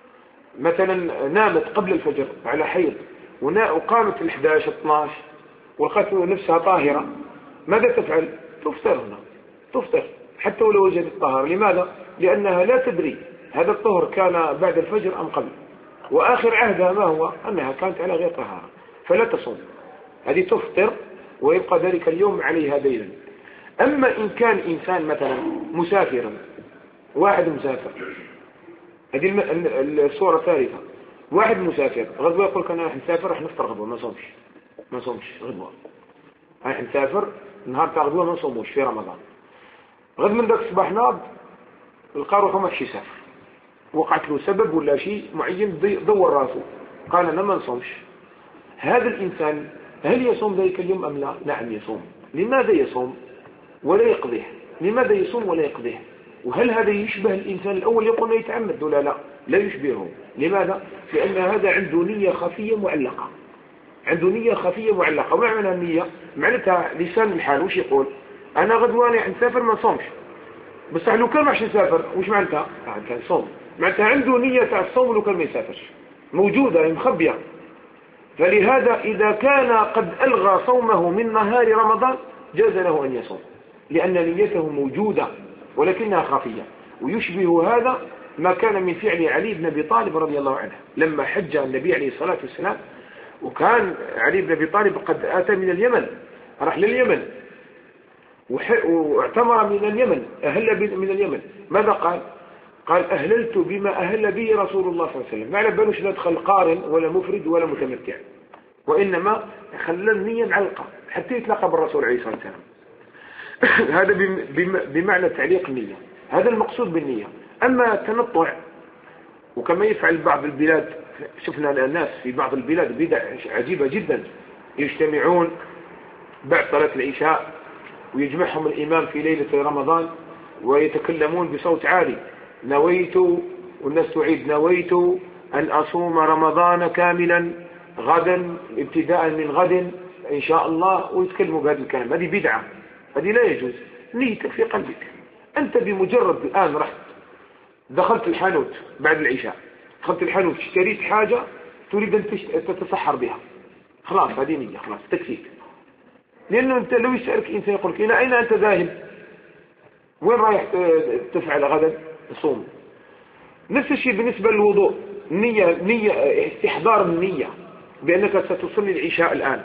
S1: مثلا نامت قبل الفجر على حيض وقامت الحداش اثناش ولقت نفسها طاهرة، ماذا تفعل؟ تفطر هنا، تفطر حتى ولو وجدت طهارة. لماذا؟ لأنها لا تدري هذا الطهر كان بعد الفجر أم قبل، وآخر عهدها ما هو؟ أنها كانت على غير طهارة، فلا تصوم، هذه تفطر ويبقى ذلك اليوم عليها دينا. أما إن كان إنسان مثلا مسافرا، واحد مسافر، هذه الصورة الثالثة، واحد مسافر غدوة يقول لك أنا راح نسافر، راح نفطر غدوة، ما صومش ما صومش غدوة، راح نسافر نهار تاع غدوة ما نصوموش في رمضان. غد من ذاك الصباح ناض لقى روحه ما يسافر، وقعت له سبب ولا شيء معين دور راسه قال أنا ما نصومش. هذا الإنسان هل يصوم ذلك اليوم أم لا؟ نعم يصوم. لماذا يصوم ولا يقضيه؟ لماذا يصوم ولا يقضيه؟ وهل هذا يشبه الإنسان الأول يقول يتعمد ولا لا؟ لا يشبهه. لماذا؟ لأن هذا عنده نية خفية معلقة، عنده نية خفية معلقة. وما معنى النية؟ معناتها لسان الحال وش يقول؟ أنا غدواني نسافر ما نصومش، بس لو كان ماش نسافر وش معناتها؟ كان صوم، معناتها عنده نية تاع الصوم لو كان ما يسافرش، موجودة مخبية. فلهذا إذا كان قد ألغى صومه من نهار رمضان جاز له أن يصوم، لأن نيته موجودة ولكنها خفية. ويشبه هذا ما كان من فعل علي بن أبي طالب رضي الله عنه لما حج النبي عليه الصلاة والسلام، وكان علي بن أبي طالب قد آتى من اليمن، راح لليمن واعتمر من اليمن، أهل من اليمن. ماذا قال؟ قال أهللت بما أهل به رسول الله صلى الله عليه وسلم. ما على بالوش ندخل قارن ولا مفرد ولا متمتع، وإنما خلى النية معلقة حتى يتلاقى بالرسول عليه الصلاة والسلام. هذا بمعنى تعليق النية، هذا المقصود بالنية. أما التنطع وكما يفعل بعض البلاد، شفنا الناس في بعض البلاد بدع عجيبة جدا، يجتمعون بعد صلاة العشاء ويجمعهم الإمام في ليلة رمضان ويتكلمون بصوت عالي: نويت، والناس تعيد: نويت أن أصوم رمضان كاملا غدا ابتداء من غد إن شاء الله، ويتكلموا بهذا الكلام. هذه بدعة، هذه لا يجوز. نيتك في قلبك أنت، بمجرد الآن رحت دخلت الحانوت بعد العشاء، دخلت الحانوت اشتريت حاجة تريد أن تتسحر بها، خلاص هذه نية، خلاص تكفيك. لأنه أنت لو يسألك إنسان يقول لك إلى أين أنت ذاهب؟ وين رايح تفعل غدا؟ تصوم. نفس الشيء بالنسبة للوضوء، نية نية استحضار النية بأنك ستصلي العشاء الآن.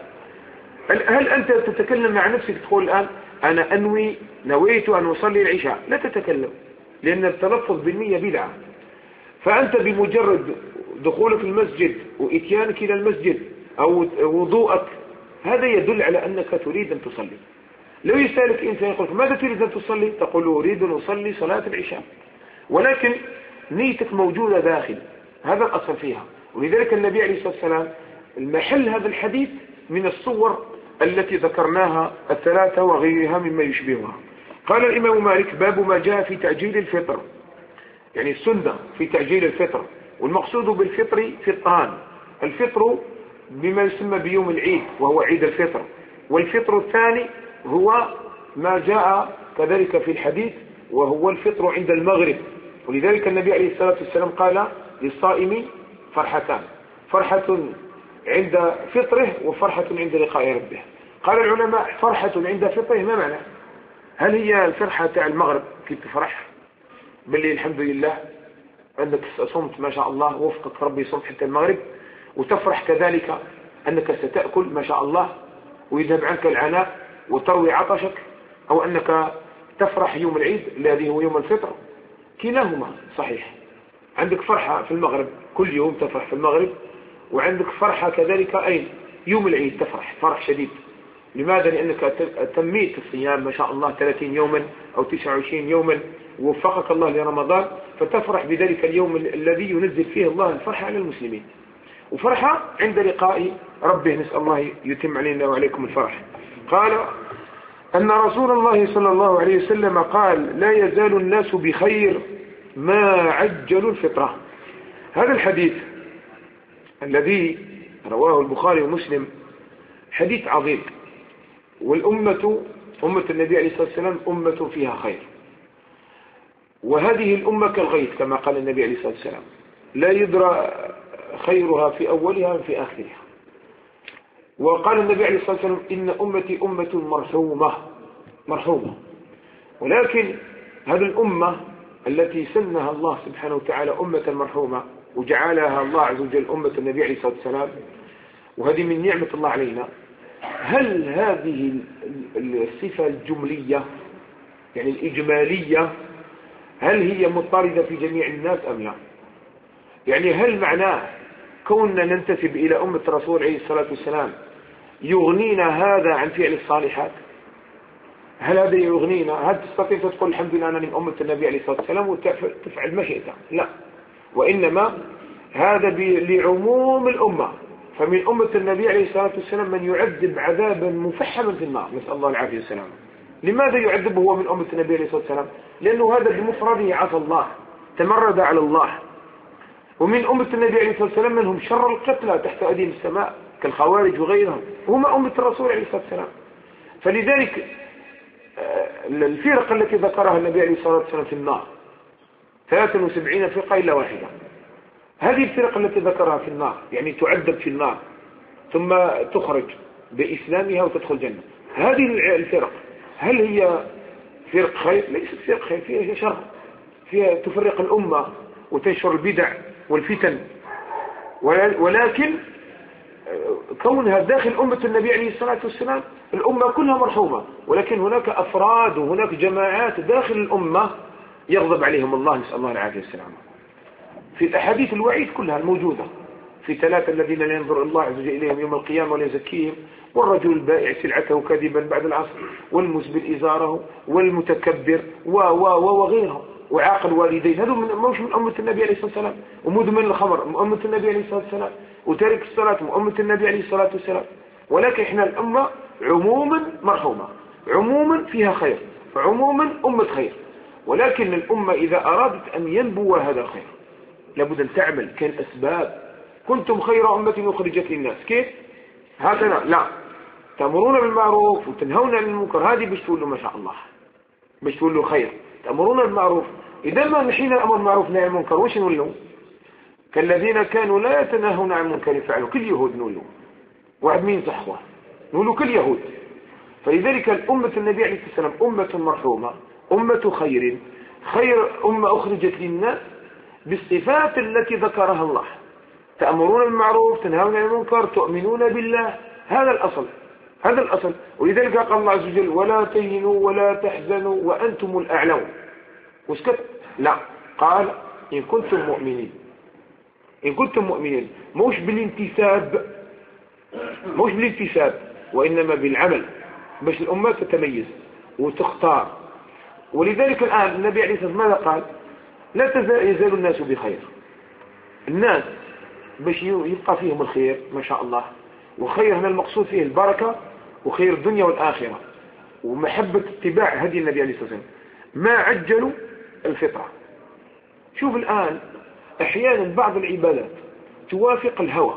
S1: هل أنت تتكلم مع نفسك تقول الآن أنا أنوي نويت أن أصلي العشاء؟ لا تتكلم، لأن التلفظ بالنية بدعة. فأنت بمجرد دخولك المسجد وإتيانك إلى المسجد أو وضوءك هذا يدل على أنك تريد أن تصلي. لو يسألك إنسان يقول ماذا تريد أن تصلي؟ تقول أريد أن أصلي صلاة العشاء، ولكن نيتك موجودة داخل، هذا الأصل فيها. ولذلك النبي عليه الصلاة والسلام المحل هذا الحديث من الصور التي ذكرناها الثلاثة وغيرها مما يشبهها. قال الإمام مالك: باب ما جاء في تعجيل الفطر، يعني السنة في تعجيل الفطر. والمقصود بالفطر فطران: الفطر بما يسمى بيوم العيد وهو عيد الفطر، والفطر الثاني هو ما جاء كذلك في الحديث وهو الفطر عند المغرب. ولذلك النبي عليه الصلاة والسلام قال للصائم فرحتان: فرحة عند فطره وفرحة عند لقاء ربه. قال العلماء: فرحة عند فطره ما معنى؟ هل هي الفرحة تاع المغرب كي تفرح باللي الحمد لله أنك صمت ما شاء الله وفقك ربي صمت حتى المغرب، وتفرح كذلك أنك ستأكل ما شاء الله ويذهب عنك العناء وتروي عطشك، أو أنك تفرح يوم العيد الذي هو يوم الفطر؟ كلاهما صحيح. عندك فرحة في المغرب، كل يوم تفرح في المغرب، وعندك فرحة كذلك أين؟ يوم العيد تفرح فرح شديد. لماذا؟ لأنك تميت الصيام ما شاء الله ثلاثين يوما أو تسعة وعشرين يوما ووفقك الله لرمضان، فتفرح بذلك اليوم الذي ينزل فيه الله الفرحة على المسلمين، وفرحة عند لقاء ربه. نسأل الله يتم علينا وعليكم الفرح. قال أن رسول الله صلى الله عليه وسلم قال: لا يزال الناس بخير ما عجلوا الفطرة. هذا الحديث الذي رواه البخاري ومسلم حديث عظيم، والأمة أمة النبي عليه الصلاة والسلام أمة فيها خير، وهذه الأمة كالغيث كما قال النبي عليه الصلاة والسلام: لا يدرى خيرها في أولها وفي آخرها. وقال النبي عليه الصلاة والسلام إن أمتي أمة مرحومة مرحومة. ولكن هذه الأمة التي سماها الله سبحانه وتعالى أمة مرحومة وجعلها الله عز وجل أمة النبي عليه الصلاة والسلام، وهذه من نعمة الله علينا، هل هذه الصفة الجملية يعني الإجمالية هل هي مضطردة في جميع الناس أم لا؟ يعني هل معناه كوننا ننتسب إلى أمة الرسول عليه الصلاة والسلام يغنينا هذا عن فعل الصالحات؟ هل هذا يغنينا؟ هل تستطيع تقول الحمد لله أنا من أمة النبي عليه الصلاة والسلام وتفعل ما شئت؟ لا، وإنما هذا لعموم الأمة. فمن أمة النبي عليه الصلاة والسلام من يعذب عذابا مفحما في النار، نسأل الله العافية والسلام. لماذا يعذب هو من أمة النبي عليه الصلاة والسلام؟ لأنه هذا بمفرده عصى الله، تمرد على الله. ومن أمة النبي عليه الصلاة والسلام من هم شر القتلى تحت أديم السماء كالخوارج وغيرهم، هم أمة الرسول عليه الصلاة والسلام. فلذلك الفرق التي ذكرها النبي عليه الصلاة والسلام في النار ثلاثة وسبعين فرقة إلا واحدة، هذه الفرق التي ذكرها في النار يعني تعذب في النار ثم تخرج بإسلامها وتدخل الجنة. هذه الفرق هل هي فرق خير؟ ليست فرق خير، فيها شر، فيها تفرق الأمة وتنشر البدع والفتن. ولكن كونها داخل أمة النبي عليه الصلاة والسلام الأمة كلها مرحومة، ولكن هناك أفراد وهناك جماعات داخل الأمة يغضب عليهم الله، نسأل الله العافية والسلامة. في الأحاديث الوعيد كلها الموجودة في ثلاثة الذين لا ينظر الله عز وجل إليهم يوم القيامة ولا يزكيهم، والرجل البائع سلعته كذبا بعد العصر، والمسبل إزاره، والمتكبر و و و وغيرهم، وعاقل والدين. هذول مش من أمة النبي عليه الصلاة والسلام. ومدمن الخمر من أمة النبي عليه الصلاة والسلام، وتارك الصلاة من أمة النبي عليه الصلاة والسلام. ولكن إحنا الأمة عموما مرحومة، عموما فيها خير، عموما أمة خير. ولكن الأمة إذا أرادت أن ينبو هذا الخير لابد أن تعمل كان أسباب. كنتم خير أمة أخرجت للناس، كيف؟ هكذا لا، تأمرون بالمعروف وتنهون عن المنكر، هذه باش تقول له ما شاء الله، باش تقول له خير. تأمرون بالمعروف، إذا ما نحينا الأمر بالمعروف نهي عن المنكر وش نقول كالذين كانوا لا يتناهون عن المنكر فعلوا، كل يهود نقول له، واحد مين صحوه نقول له كل يهود. فلذلك الأمة النبي عليه الصلاة والسلام أمة مرحومة، أمة خير، خير أمة أخرجت للناس بالصفات التي ذكرها الله. تأمرون بالمعروف تنهون عن المنكر تؤمنون بالله، هذا الأصل، هذا الأصل. ولذلك قال الله عز وجل ولا تهنوا ولا تحزنوا وأنتم الأعلون. وسكت؟ لا، قال إن كنتم مؤمنين، إن كنتم مؤمنين، موش بالانتساب، موش بالانتساب وإنما بالعمل باش الأمة تتميز وتختار. ولذلك الآن النبي عليه الصلاة والسلام ماذا قال؟ لا يزال الناس بخير. الناس باش يبقى فيهم الخير ما شاء الله، وخير هنا المقصود فيه البركة وخير الدنيا والآخرة ومحبة اتباع هدي النبي عليه الصلاة والسلام، ما عجلوا الفطرة. شوف الآن أحيانا بعض العبادات توافق الهوى،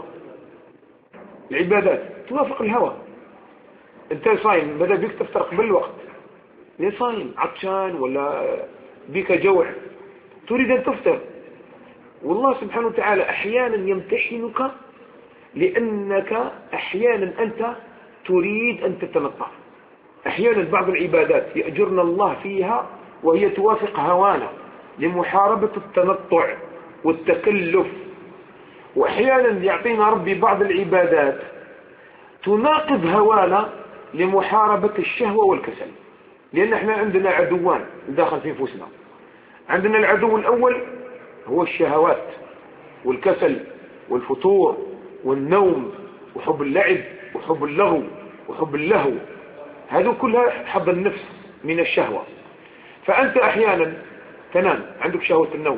S1: العبادات توافق الهوى. انت صايم بدأ بك تفطر قبل الوقت، ليه صايم؟ عطشان ولا بك جوع تريد أن تفطر. والله سبحانه وتعالى أحيانا يمتحنك لأنك أحيانا أنت تريد أن تتنطع. أحيانا بعض العبادات يأجرنا الله فيها وهي توافق هوانا لمحاربة التنطع والتكلف. وأحيانا يعطينا ربي بعض العبادات تناقض هوانا لمحاربة الشهوة والكسل. لأن احنا عندنا عدوان داخل في نفوسنا. عندنا العدو الأول هو الشهوات والكسل والفتور والنوم وحب اللعب وحب اللغو وحب اللهو، هذا كلها حظ النفس من الشهوة. فأنت أحيانا تنام عندك شهوة النوم،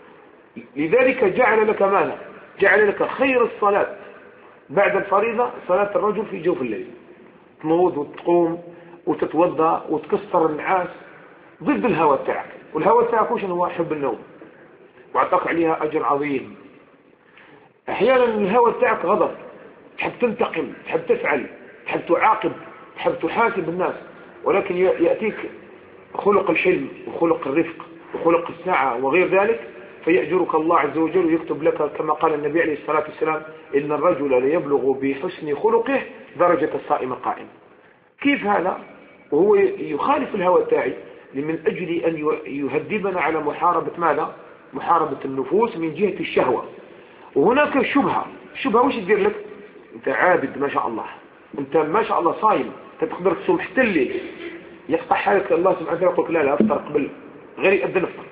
S1: لذلك جعل لك ماذا؟ جعل لك خير الصلاة بعد الفريضة صلاة الرجل في جوف الليل، تنوض وتقوم وتتوضا وتكسر النعاس ضد الهوى تاعك. والهوى تاعك وش هو؟ حب النوم، واعطاك عليها أجر عظيم. أحيانا الهوى تاعك غضب، تحب تنتقم، تحب تفعل، تحب تعاقب، تحب تحاسب الناس. ولكن يأتيك خلق الحلم وخلق الرفق وخلق الساعة وغير ذلك فيأجرك الله عز وجل ويكتب لك كما قال النبي عليه الصلاة والسلام إن الرجل ليبلغ بحسن خلقه درجة الصائم القائم. كيف هذا وهو يخالف الهوى التاعي من أجل أن يهدبنا على محاربة ماذا؟ محاربة النفوس من جهة الشهوة. وهناك شبهة. شبهة وش تدير لك؟ انت عابد ما شاء الله، انت ما شاء الله صايم، انت تقدر تصوم حتى الليل، يقطع حالك الله سبحانه وتعالى يقول لك لا لا افطر قبل غير يأذن افطر.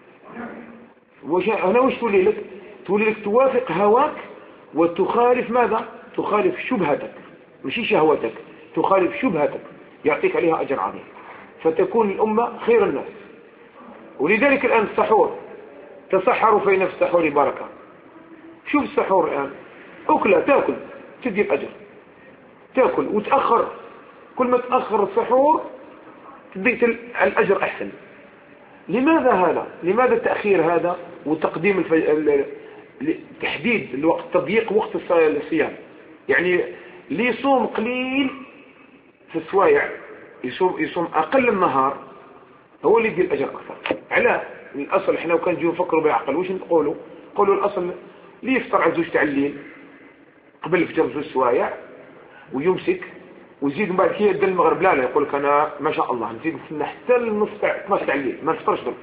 S1: وش هنا وش تولي لك؟ تولي لك توافق هواك وتخالف ماذا؟ تخالف شبهتك، مش شهوتك، تخالف شبهتك، يعطيك عليها أجر عظيم، فتكون الأمة خير الناس. ولذلك الآن السحور، تسحروا فإن في السحور بركة. شوف السحور الآن، أكله تأكل تدي الأجر، تأكل وتأخر، كل ما تأخر السحور تديك الأجر أحسن. لماذا هذا؟ لماذا التأخير هذا وتقديم الف... تحديد الوقت، تضييق وقت الصيام؟ يعني اللي يصوم قليل في السوايع، يصوم, يصوم أقل النهار، هو اللي يدير الأجر أكثر. على الأصل إحنا وكان جيو نفكروا بالعقل وش نقولوا؟ قولوا الأصل اللي يفطر على زوج تعليل قبل الفجر زوج سوايع ويمسك ويزيد من بعد كي يدل المغرب، لا لا يقول لك أنا ما شاء الله نزيد نستنى حتى النص اثناش تعليل ما نفطرش درك.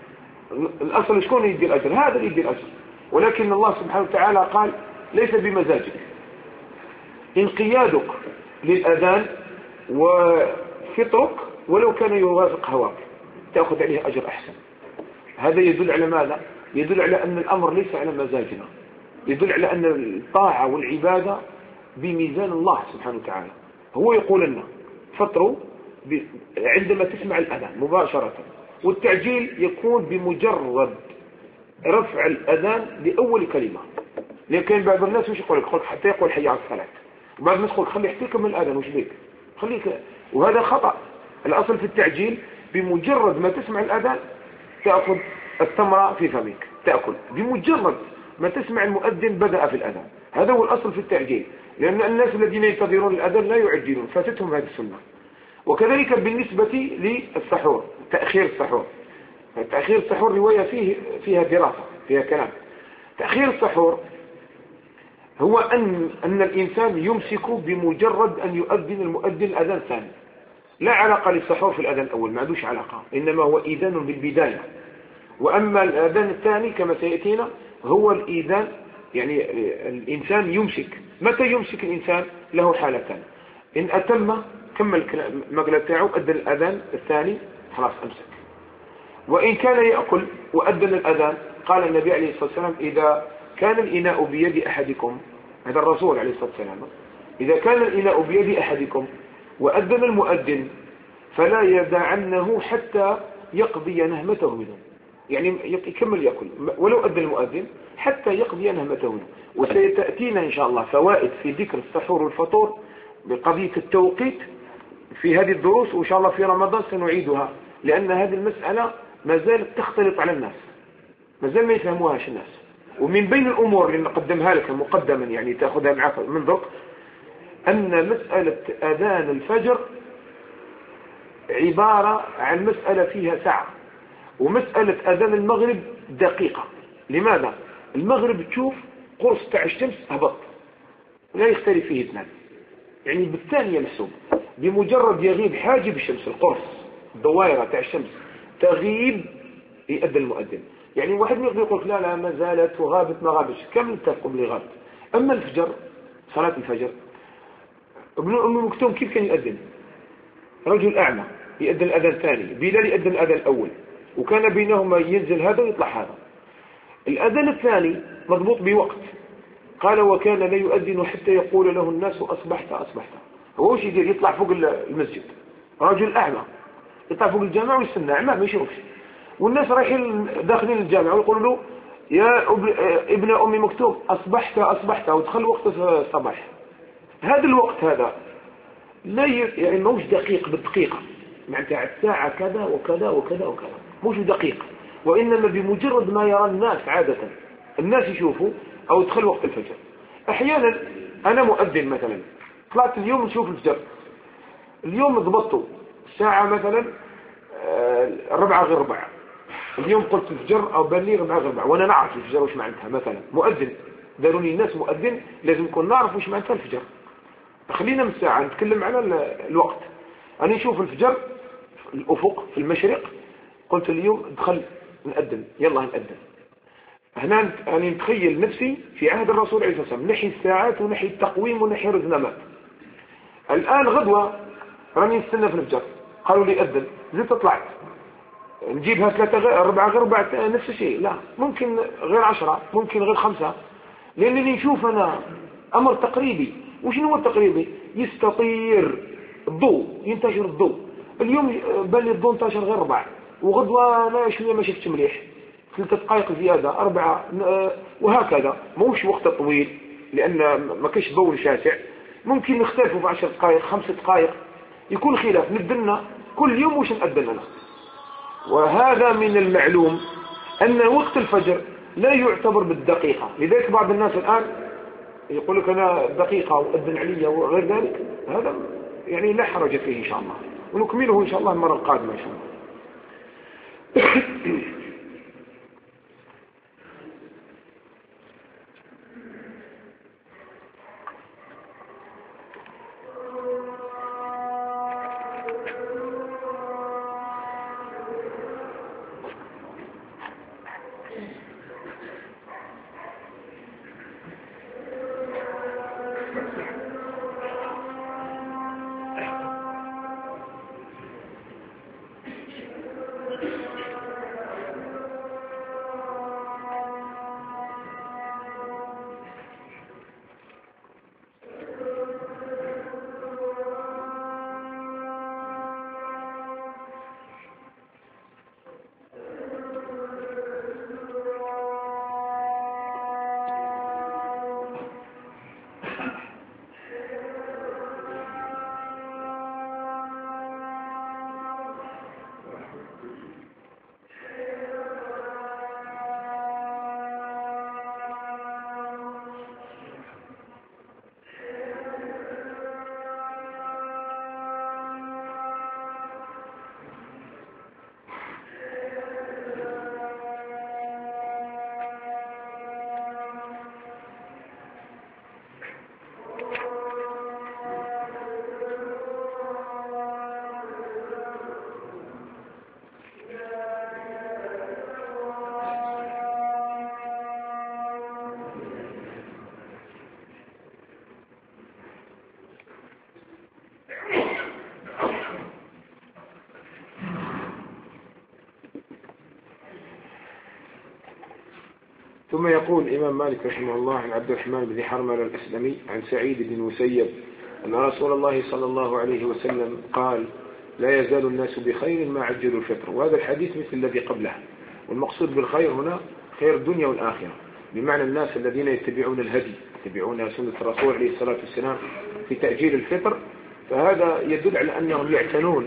S1: الأصل شكون يدي الأجر؟ هذا اللي يدي الأجر. ولكن الله سبحانه وتعالى قال ليس بمزاجك، انقيادك للأذان وفطرك ولو كان يوافق هواك تأخذ عليه أجر أحسن. هذا يدل على ماذا؟ يدل على أن الأمر ليس على مزاجنا، يدل على أن الطاعة والعبادة بميزان الله سبحانه وتعالى. هو يقول لنا فطروا عندما تسمع الأذان مباشرة، والتعجيل يكون بمجرد رفع الأذان لأول كلمة. لكن بعض الناس وش يقول لك؟ حتى يقول حي على الصلاة، وبعض الناس يقول خلي يحكي من الأذان وش بيك خليك، وهذا خطأ. الأصل في التعجيل بمجرد ما تسمع الأذان تأخذ التمرة في فمك تأكل، بمجرد ما تسمع المؤذن بدأ في الأذان. هذا هو الأصل في التعجيل، لأن الناس الذين ينتظرون الأذان لا يعجلون، فاتتهم هذه السنة. وكذلك بالنسبة للسحور، تأخير السحور. تأخير السحور رواية فيه فيها دراسة، فيها كلام. تأخير السحور هو أن أن الإنسان يمسك بمجرد أن يؤذن المؤذن الأذان الثاني. لا علاقة للسحور في الأذان الأول، ما عندوش علاقة، إنما هو إيذان بالبداية. وأما الأذان الثاني كما سيأتينا هو الإيذان، يعني الإنسان يمسك. متى يمسك الإنسان؟ له حالتان: إن أتم كمل المقلة تاعه أذن الأذان الثاني خلاص أمسك، وإن كان يأكل وأذن الأذان قال النبي عليه الصلاة والسلام إذا كان الإناء بيد أحدكم، هذا الرسول عليه الصلاة والسلام، إذا كان الإناء بيد أحدكم وأذن المؤذن فلا يدعنه حتى يقضي نهمته منه، يعني يكمل يأكل ولو أذن المؤذن حتى يقضي نهمته منه. وسيتأتينا إن شاء الله فوائد في ذكر السحور والفطور بقضية التوقيت في هذه الدروس، وإن شاء الله في رمضان سنعيدها، لأن هذه المسألة ما زالت تختلط على الناس، ما زال ما يفهموهاش الناس. ومن بين الأمور اللي نقدمها لك مقدما يعني تأخذها معك من ذوق، أن مسألة أذان الفجر عبارة عن مسألة فيها ساعة، ومسألة أذان المغرب دقيقة. لماذا؟ المغرب تشوف قرص تاع الشمس هبط لا يختلف فيه اثنان، يعني بالثانية محسوب، بمجرد يغيب حاجب الشمس القرص الدوائرة تاع الشمس تغيب يأذن المؤذن. يعني واحد يقدر يقول لا لا ما زالت وغابت ما غابتش، كم تقوم لي غابت. أما الفجر صلاة الفجر ابن أم مكتوم كيف كان يأذن؟ رجل أعمى يأذن الأذان الثاني، بلال يأذن الأذان الأول، وكان بينهما ينزل هذا ويطلع هذا. الأذان الثاني مضبوط بوقت، قال وكان لا يؤذن حتى يقول له الناس أصبحت أصبحت. هو وش يدير؟ يطلع فوق المسجد، رجل أعمى يطلع فوق الجامع ويستنى أعمى ما يشوفش، والناس رايحين داخلين الجامع ويقولوا له يا ابن أم مكتوم أصبحت أصبحت، ودخل وقت الصباح. هذا الوقت هذا لا يعني موش دقيق بالدقيقة، معناتها الساعة كذا وكذا وكذا وكذا، موش دقيق، وإنما بمجرد ما يرى الناس عادة الناس يشوفوا أو دخل وقت الفجر. أحيانا أنا مؤذن مثلا طلعت اليوم نشوف الفجر، اليوم ضبطته الساعة مثلا ربعة غير ربعة، اليوم قلت الفجر أو بلي ربعة غير ربعة، وأنا نعرف الفجر وش معناتها. مثلا مؤذن داروني الناس مؤذن لازم نكون نعرف وش معناتها الفجر. خلينا من ساعة نتكلم على الوقت. أنا نشوف الفجر في الأفق في المشرق، قلت اليوم دخل نأذن، يلا نأذن. هنا أنا نتخيل نفسي في عهد الرسول عليه الصلاة والسلام، نحي الساعات ونحي التقويم ونحي الرزنامات. الآن غدوة راني نستنى في الفجر، قالوا لي أذن، زدت طلعت نجيبها ثلاثة غير أربعة غير بعد نفس الشيء، لا ممكن غير عشرة، ممكن غير خمسة، لأنني نشوف أنا أمر تقريبي. وشنو هو التقريبي؟ يستطير الضوء، ينتشر الضوء. اليوم بل الضوء انتشر غير ربع، وغدوة لا شوية ما شفتش مليح، ثلاثة دقائق زيادة، أربعة، وهكذا. موش وقت طويل لأن ما كاش ضوء شاسع. ممكن نختلفوا في عشر دقائق خمس دقائق، يكون خلاف. ندنا كل يوم وش نأذن أنا. وهذا من المعلوم أن وقت الفجر لا يعتبر بالدقيقة. لذلك بعض الناس الآن يقول لك أنا دقيقة وأذن عليا وغير ذلك، هذا يعني لا حرج فيه إن شاء الله، ونكمله إن شاء الله المرة القادمة إن شاء الله. ثم يقول الإمام مالك رحمه الله عن عبد الرحمن بن حرملة الأسلمي عن سعيد بن مسيب أن رسول الله صلى الله عليه وسلم قال: لا يزال الناس بخير ما عجلوا الفطر. وهذا الحديث مثل الذي قبله. والمقصود بالخير هنا خير الدنيا والآخرة، بمعنى الناس الذين يتبعون الهدي، يتبعون سنة الرسول عليه الصلاة والسلام في تأجيل الفطر، فهذا يدل على أنهم يعتنون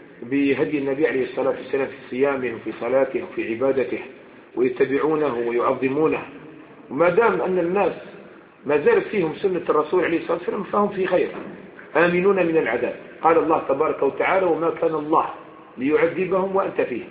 S1: بهدي النبي عليه الصلاة والسلام في صيامه وفي صلاته وفي عبادته، ويتبعونه ويعظمونه. وما دام أن الناس ما زالت فيهم سنة الرسول عليه الصلاة والسلام فهم في خير، آمنون من العذاب. قال الله تبارك وتعالى: وما كان الله ليعذبهم وأنت فيهم.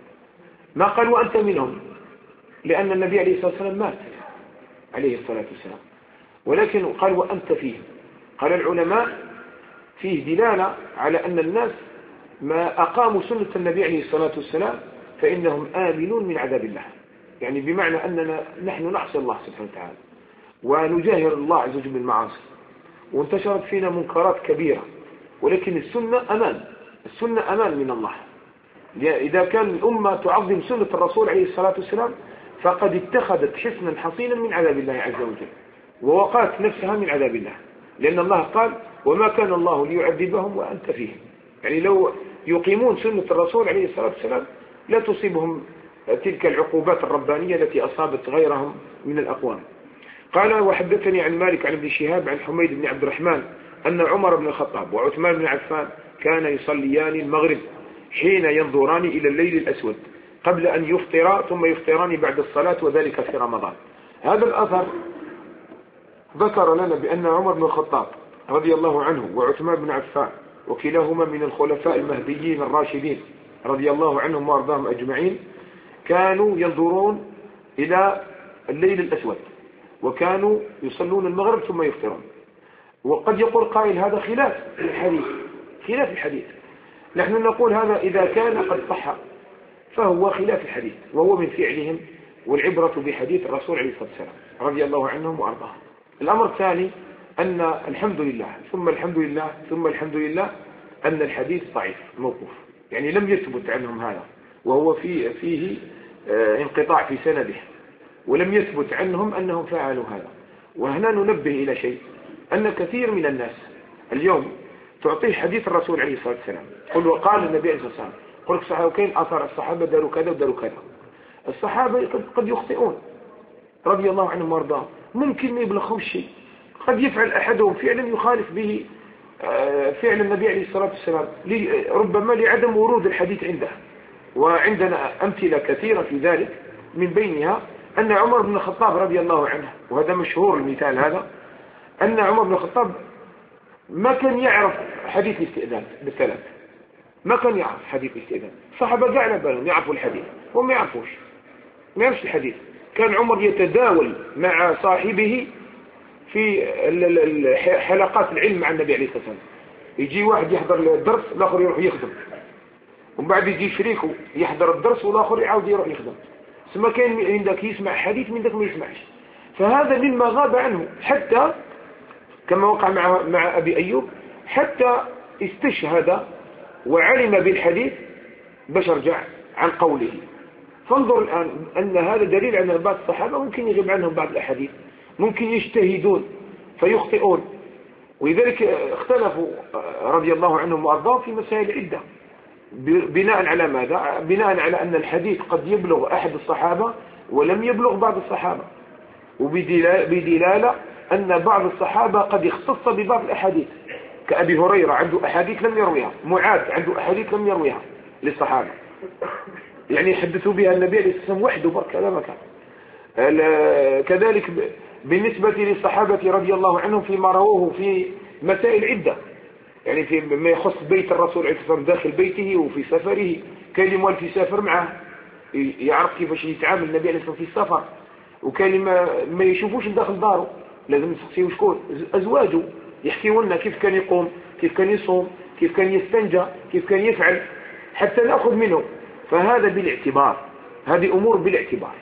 S1: ما قال وأنت منهم، لأن النبي عليه الصلاة والسلام مات عليه الصلاة والسلام، ولكن قال وأنت فيهم. قال العلماء فيه دلالة على أن الناس ما أقاموا سنة النبي عليه الصلاة والسلام فإنهم آمنون من عذاب الله، يعني بمعنى أننا نحن نعصي الله سبحانه وتعالى ونجاهر الله عز وجل بالمعاصي، وانتشرت فينا منكرات كبيرة، ولكن السنة أمان، السنة أمان من الله. إذا كان الأمة تعظم سنة الرسول عليه الصلاة والسلام فقد اتخذت حصنا حصينا من عذاب الله عز وجل، ووقعت نفسها من عذاب الله، لأن الله قال: وما كان الله ليعذبهم وأنت فيهم. يعني لو يقيمون سنة الرسول عليه الصلاة والسلام لا تصيبهم تلك العقوبات الربانية التي أصابت غيرهم من الأقوام. قال: وحدثني عن مالك عن ابن شهاب عن حميد بن عبد الرحمن أن عمر بن الخطاب وعثمان بن عفان كان يصليان المغرب حين ينظران إلى الليل الأسود قبل أن يفطرا، ثم يفطران بعد الصلاة، وذلك في رمضان. هذا الأثر ذكر لنا بأن عمر بن الخطاب رضي الله عنه وعثمان بن عفان وكلاهما من الخلفاء المهديين الراشدين رضي الله عنهم وارضاهم أجمعين كانوا ينظرون إلى الليل الأسود، وكانوا يصلون المغرب ثم يفطرون. وقد يقول قائل هذا خلاف الحديث، خلاف الحديث. نحن نقول هذا إذا كان قد صح فهو خلاف الحديث، وهو من فعلهم، والعبرة بحديث الرسول عليه الصلاة والسلام رضي الله عنهم وأرضاهم. الأمر الثاني أن الحمد لله ثم الحمد لله ثم الحمد لله أن الحديث ضعيف موقوف، يعني لم يثبت عنهم هذا، وهو فيه, فيه انقطاع في سنده، ولم يثبت عنهم أنهم فعلوا هذا. وهنا ننبه إلى شيء، أن كثير من الناس اليوم تعطيه حديث الرسول عليه الصلاة والسلام، قل وقال النبي عليه الصلاة والسلام، قل الصحابة وكين أثر الصحابة داروا كذا وداروا كذا. الصحابة قد يخطئون رضي الله عنهم وارضاهم، ممكن ما يبلغهم شيء، قد يفعل أحدهم فعلا يخالف به فعل النبي عليه الصلاة والسلام، ربما لعدم ورود الحديث عنده. وعندنا أمثلة كثيرة في ذلك، من بينها أن عمر بن الخطاب رضي الله عنه، وهذا مشهور المثال هذا، أن عمر بن الخطاب ما كان يعرف حديث الاستئذان بالثلاث، ما كان يعرف حديث الاستئذان. الصحابة قاعد على بالهم يعرفوا الحديث، هم ما يعرفوش، ما يعرفش الحديث. كان عمر يتداول مع صاحبه في حلقات العلم مع النبي عليه الصلاة والسلام، يجي واحد يحضر الدرس الآخر يروح يخدم، ومن بعد يجي شريكه يحضر الدرس والآخر يعاود يروح يخدم. ثم كان من ذاك يسمع حديث من ذاك ما يسمعش. فهذا مما غاب عنه، حتى كما وقع مع مع أبي أيوب، حتى استشهد وعلم بالحديث باش رجع عن قوله. فانظر الآن أن هذا دليل أن بعض الصحابة ممكن يغيب عنهم بعض الأحاديث، ممكن يجتهدون فيخطئون، ولذلك اختلفوا رضي الله عنهم وأرضاهم في مسائل عدة، بناء على ماذا؟ بناء على أن الحديث قد يبلغ أحد الصحابة ولم يبلغ بعض الصحابة، وبدلالة أن بعض الصحابة قد يختص ببعض الأحاديث، كأبي هريرة عنده أحاديث لم يرويها، معاذ عنده أحاديث لم يرويها للصحابة، يعني يحدثوا بها النبي عليه الصلاة والسلام وحده برك هذا مكان. كذلك بالنسبة للصحابة رضي الله عنهم فيما رووه في مسائل عدة، يعني في ما يخص بيت الرسول عليه الصلاة والسلام داخل بيته وفي سفره، كان اللي موالف يسافر معه يعرف كيفاش يتعامل النبي عليه الصلاة والسلام في السفر، وكان ما, ما يشوفوش داخل داره، لازم نسقسيو شكون أزواجه يحكيوا لنا كيف كان يقوم، كيف كان يصوم، كيف كان يستنجى، كيف كان يفعل، حتى نأخذ منه. فهذا بالاعتبار، هذه أمور بالاعتبار.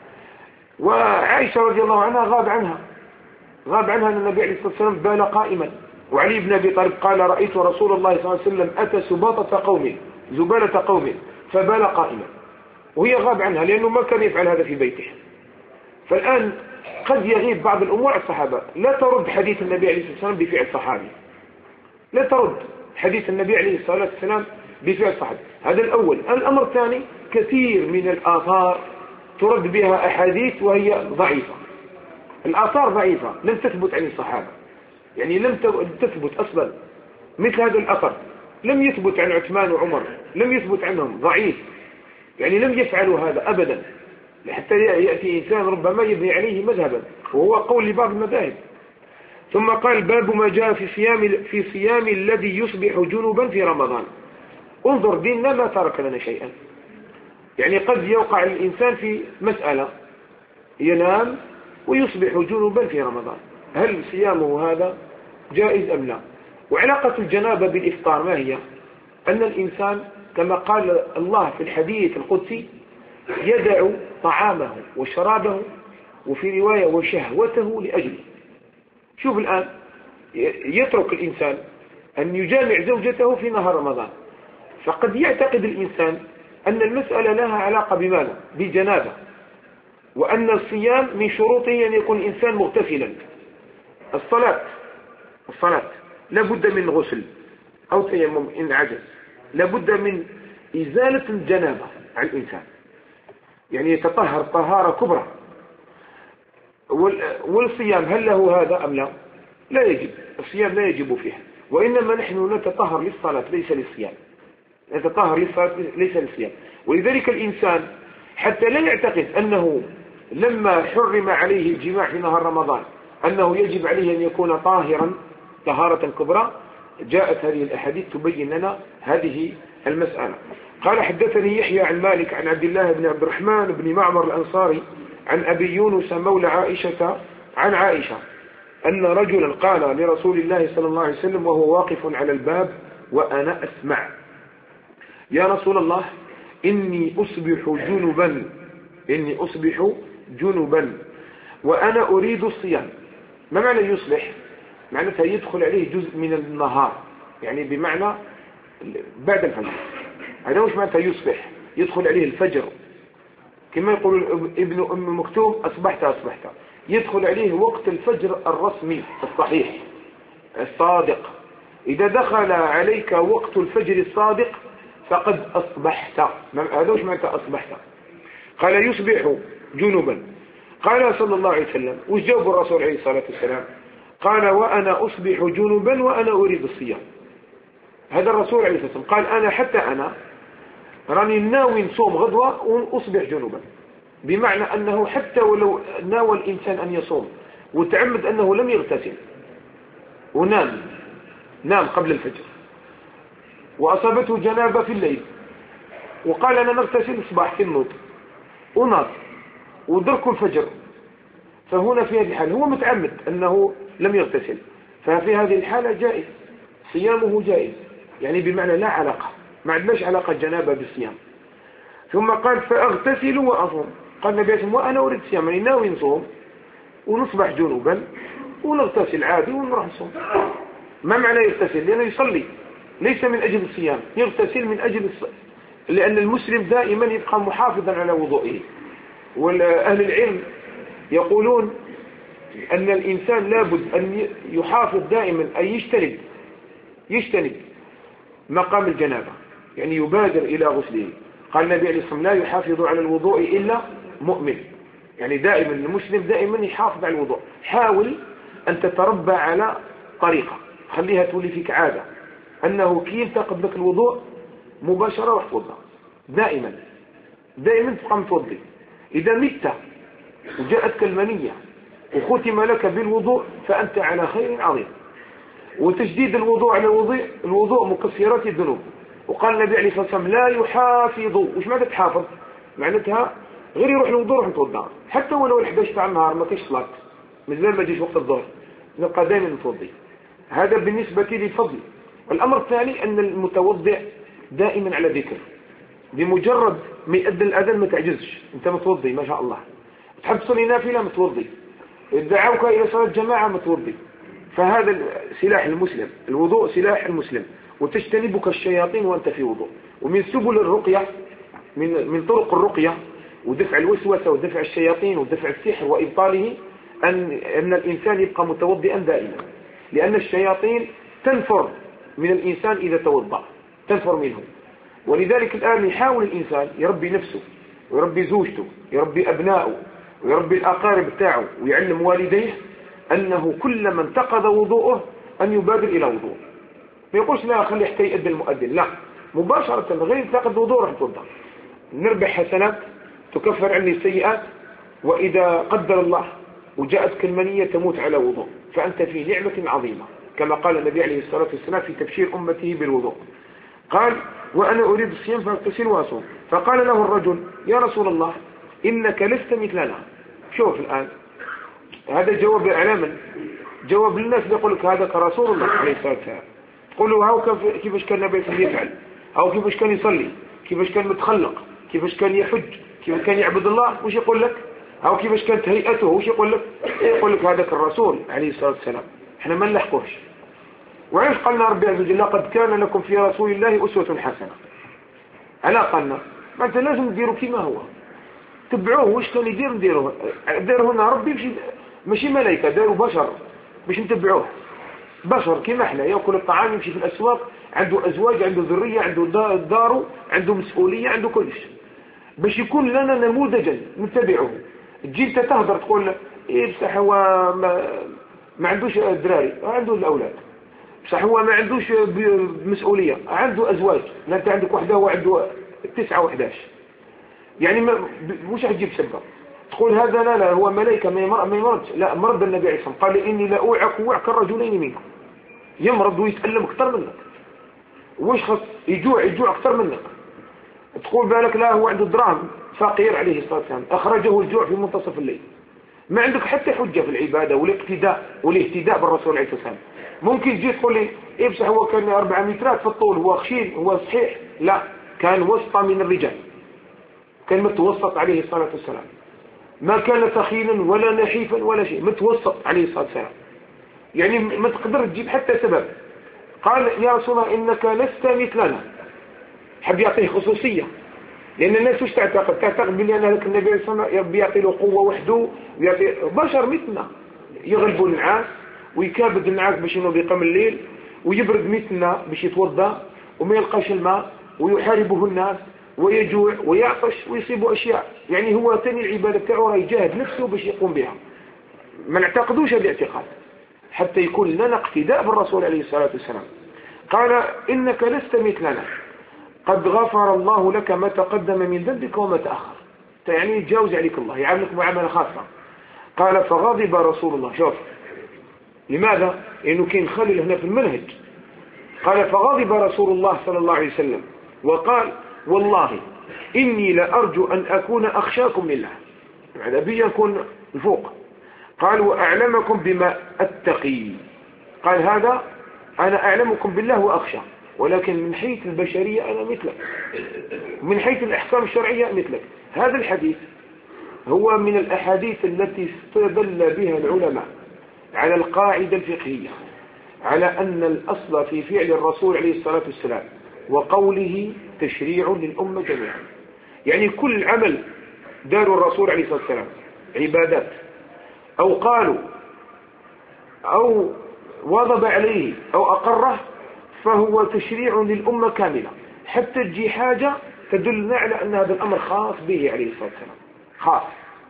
S1: وعائشة رضي الله عنها غاب عنها غاب عنها أن النبي عليه الصلاة والسلام بال قائما، وعلي بن أبي طالب قال رأيت رسول الله صلى الله عليه وسلم أتى سباطة قوم زبالة قوم فبال قائما، وهي غاب عنها لأنه ما كان يفعل هذا في بيته. فالآن قد يغيب بعض الأمور على الصحابة، لا ترد حديث النبي عليه الصلاة والسلام بفعل صحابي، لا ترد حديث النبي عليه الصلاة والسلام بفعل صحابي. هذا الأول. الأمر الثاني، كثير من الآثار ترد بها أحاديث وهي ضعيفة، الآثار ضعيفة لم تثبت عن الصحابة، يعني لم تثبت أصلا. مثل هذا الأثر لم يثبت عن عثمان وعمر، لم يثبت عنهم، ضعيف، يعني لم يفعلوا هذا أبدا، حتى يأتي إنسان ربما يبني عليه مذهبا، وهو قول لبعض المذاهب. ثم قال باب ما جاء في صيام في صيام الذي يصبح جنبا في رمضان. انظر، ديننا ما ترك لنا شيئا، يعني قد يوقع الإنسان في مسألة ينام ويصبح جنبا في رمضان، هل صيامه هذا جائز أم لا؟ وعلاقة الجنابة بالإفطار ما هي؟ أن الإنسان كما قال الله في الحديث القدسي يدع طعامه وشرابه، وفي رواية وشهوته لأجله. شوف الآن، يترك الإنسان أن يجامع زوجته في نهار رمضان، فقد يعتقد الإنسان أن المسألة لها علاقة بماذا؟ بالجنابة، وأن الصيام من شروطه أن يكون الإنسان مغتسلا. الصلاة الصلاة لابد من غسل أو تيمم إن عجز، لابد من إزالة الجنابة عن الإنسان، يعني يتطهر طهارة كبرى. والصيام هل له هذا أم لا؟ لا يجب، الصيام لا يجب فيه، وإنما نحن نتطهر للصلاة ليس للصيام، نتطهر للصلاة ليس للصيام. ولذلك الإنسان حتى لا يعتقد أنه لما حرم عليه الجماع في نهار رمضان أنه يجب عليه أن يكون طاهرا طهارة كبرى، جاءت هذه الأحاديث تبين لنا هذه المسألة. قال حدثني يحيى عن مالك عن عبد الله بن عبد الرحمن بن معمر الأنصاري عن أبي يونس مولى عائشة عن عائشة أن رجلا قال لرسول الله صلى الله عليه وسلم وهو واقف على الباب وأنا أسمع: يا رسول الله إني أصبح جنبا إني أصبح جنبا وأنا أريد الصيام. ما معنى يصبح؟ معناتها يدخل عليه جزء من النهار، يعني بمعنى بعد الفجر. هذا وش معناتها يصبح؟ يدخل عليه الفجر، كما يقول ابن أم مكتوم: أصبحت أصبحت. يدخل عليه وقت الفجر الرسمي الصحيح الصادق. إذا دخل عليك وقت الفجر الصادق فقد أصبحت. هذا وش معناتها أصبحت؟ قال: يصبح جنبا. قال صلى الله عليه وسلم، وش جاوب الرسول عليه الصلاة والسلام؟ قال: وأنا أصبح جنبا وأنا أريد الصيام. هذا الرسول عليه الصلاة والسلام قال: أنا حتى أنا راني ناوي نصوم غدوة وأصبح جنبا، بمعنى أنه حتى ولو ناوى الإنسان أن يصوم وتعمد أنه لم يغتسل ونام نام قبل الفجر وأصابته جنابة في الليل وقال: أنا نغتسل الصباح في النوط وناط ودرك الفجر، فهنا في هذه الحالة هو متعمد أنه لم يغتسل، ففي هذه الحالة جائز صيامه جائز، يعني بمعنى لا علاقة، ما عندناش علاقة جنابة بالصيام. ثم قال: فأغتسل وأصوم. قال النبي عليه الصلاة والسلام: وأنا أريد الصيام، يعني ناوي نصوم ونصبح جنوبا ونغتسل عادي ونروح نصوم. ما معنى يغتسل؟ لأنه يصلي ليس من أجل الصيام، يغتسل من أجل الصيام، لأن المسلم دائما يبقى محافظا على وضوئه. والأهل العلم يقولون أن الإنسان لابد أن يحافظ دائما، أن يجتنب يجتنب مقام الجنابة، يعني يبادر إلى غسله. قال النبي عليه الصلاة والسلام: لا يحافظ على الوضوء إلا مؤمن. يعني دائما المسلم دائما يحافظ على الوضوء. حاول أن تتربى على طريقة، خليها تولي فيك عادة، أنه كي ينتقد لك الوضوء مباشرة وتوضأ دائما دائما تبقى متوضي. إذا مت وجاءتك المنية وختم لك بالوضوء فأنت على خير عظيم. وتجديد الوضوء على الوضوء الوضوء مكفرات الذنوب. وقال النبي عليه الصلاة والسلام: لا يحافظ. وش معنى تحافظ؟ معناتها غير يروح الوضوء يروح نتوضا، حتى ولو الحداش تاع النهار ما كاينش صلاة، مازال ما جيش وقت الظهر، نبقى دائما نتوضي. هذا بالنسبة للفضل. الأمر الثاني أن المتوضئ دائما على ذكر، بمجرد ما يأذن الأذان ما تعجزش، أنت متوضي ما شاء الله. تحب تصلي نافلة متوضي، دعوك إلى صلاة جماعة متوضي. فهذا سلاح المسلم، الوضوء سلاح المسلم. وتجتنبك الشياطين وأنت في وضوء. ومن سبل الرقية، من من طرق الرقية ودفع الوسوسة ودفع الشياطين ودفع السحر وإبطاله أن أن الإنسان يبقى متوضئا دائما، لأن الشياطين تنفر من الإنسان إذا توضأ، تنفر منه. ولذلك الآن يحاول الإنسان يربي نفسه ويربي زوجته ويربي أبنائه ويربي الأقارب بتاعه ويعلم والديه أنه كلما انتقض وضوءه أن يبادر إلى وضوء. ما يقولش لا خلي حتى يؤذن المؤذن، لا، مباشرة غير ينتقض وضوء راح توضأ. نربح حسنات تكفر عني السيئات، وإذا قدر الله وجاءتك المنية تموت على وضوء فأنت في نعمة عظيمة، كما قال النبي عليه الصلاة والسلام في تبشير أمته بالوضوء. قال: وأنا أريد الصيام فاغتسل وأصوم. فقال له الرجل: يا رسول الله إنك لست مثلنا. شوف الآن هذا جواب إعلاما، جواب للناس يقول لك هذا كرسول الله عليه الصلاة والسلام. تقول له: هاو كيفاش كان النبي يفعل، أو كيفاش كان يصلي، كيفاش كان متخلق، كيفاش كان يحج، كيفاش كان يعبد الله، وش يقول لك؟ أو كيفاش كانت هيئته، وش يقول لك؟ يقول لك هذا الرسول عليه الصلاة والسلام، احنا ما نلحقوش. وعيش قالنا ربي عز وجل: لقد كان لكم في رسول الله أسوة حسنة. ألا قالنا ما أنت لازم نديروا كما هو، تبعوه وش كان يدير نديروه. داروا هنا ربي ماشي ماشي ملائكة، داروا بشر باش نتبعوه. بشر كما احنا، يأكل الطعام، يمشي في الأسواق، عنده أزواج، عنده ذرية، عنده داره، عنده مسؤولية، عنده كل شيء، باش يكون لنا نموذجا نتبعه. تجي انت تهدر تقول ايه بصح هو ما, ما عندوش دراري، عنده الأولاد، بصح هو ما عندوش مسؤولية، عنده أزواج، لا انت عندك وحده وعنده تسعة وحداش، يعني ما مش هتجيب سبب تقول هذا لا لا هو ملائكة ما يمرض. لا، مرض النبي عليه الصلاة والسلام قال: إني لا أوعك وعك الرجلين منكم. يمرض ويتألم أكثر منك، وش خص يجوع يجوع أكثر منك. تقول بالك لا هو عنده دراهم، فقير عليه الصلاة والسلام، أخرجه الجوع في منتصف الليل، ما عندك حتى حجة في العبادة والاقتداء والاهتداء بالرسول عليه الصلاة والسلام. ممكن تجي تقول لي إيه بصح هو كان أربعة مترات في الطول، هو خشين، هو صحيح. لا، كان وسط من الرجال، كان متوسط عليه الصلاة والسلام، ما كان ثخينا ولا نحيفا ولا شيء، متوسط عليه الصلاة والسلام. يعني ما تقدر تجيب حتى سبب. قال يا رسول الله إنك لست مثلنا، حب يعطيه خصوصية، لأن الناس وش تعتقد؟ تعتقد بأن هذاك النبي صلى الله عليه وسلم بيعطي له قوة وحده، ويعطي بشر مثلنا يغلبوا النعاس ويكابد النعاس باش انه بيقام الليل، ويبرد مثلنا باش يتوضا وما يلقاش الماء، ويحاربه الناس ويجوع ويعطش ويصيبه أشياء. يعني هو ثاني العبادة بتاعه راه يجاهد نفسه باش يقوم بها. ما نعتقدوش هذا الاعتقاد حتى يكون لنا اقتداء بالرسول عليه الصلاة والسلام. قال إنك لست مثلنا قد غفر الله لك ما تقدم من ذنبك وما تأخر. يعني يتجاوز عليك الله، يعاملك معاملة خاصة. قال فغضب رسول الله. شوف لماذا؟ لأنه كان خلل هنا في المنهج. قال فغضب رسول الله صلى الله عليه وسلم وقال والله إني لأرجو أن أكون أخشاكم لله، يعني أبي يكون الفوق. قال وأعلمكم بما أتقي. قال هذا أنا أعلمكم بالله وأخشى، ولكن من حيث البشرية أنا مثلك، من حيث الأحكام الشرعية مثلك. هذا الحديث هو من الأحاديث التي استدل بها العلماء على القاعدة الفقهية على أن الأصل في فعل الرسول عليه الصلاة والسلام وقوله تشريع للأمة جميعا. يعني كل عمل دار الرسول عليه الصلاة والسلام عبادات أو قالوا أو واظب عليه أو أقره فهو تشريع للأمة كاملة، حتى تجي حاجة تدلنا على أن هذا الأمر خاص به عليه الصلاة والسلام، خاص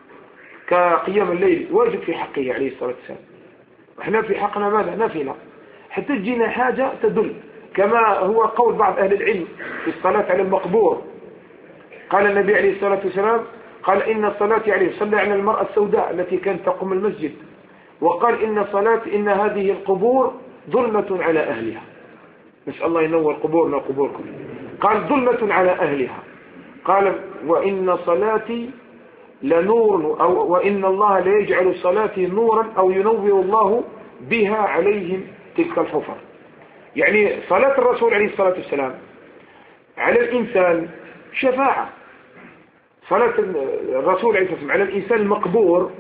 S1: كقيام الليل واجب في حقه عليه الصلاة والسلام، احنا في حقنا ماذا؟ نافلة. حتى تجينا حاجة تدل، كما هو قول بعض أهل العلم في الصلاة على المقبور. قال النبي عليه الصلاة والسلام قال إن الصلاة عليه صلى على المرأة السوداء التي كانت تقوم المسجد، وقال إن صلاة إن هذه القبور ظلمة على أهلها. نسأل الله ينور قبورنا وقبوركم. قال ظلمة على أهلها. قال وإن صلاتي لنور أو وإن الله لا يجعل صلاتي نورا أو ينور الله بها عليهم تلك الحفر. يعني صلاة الرسول عليه الصلاة والسلام على الإنسان شفاعة. صلاة الرسول عليه الصلاة والسلام على الإنسان المقبور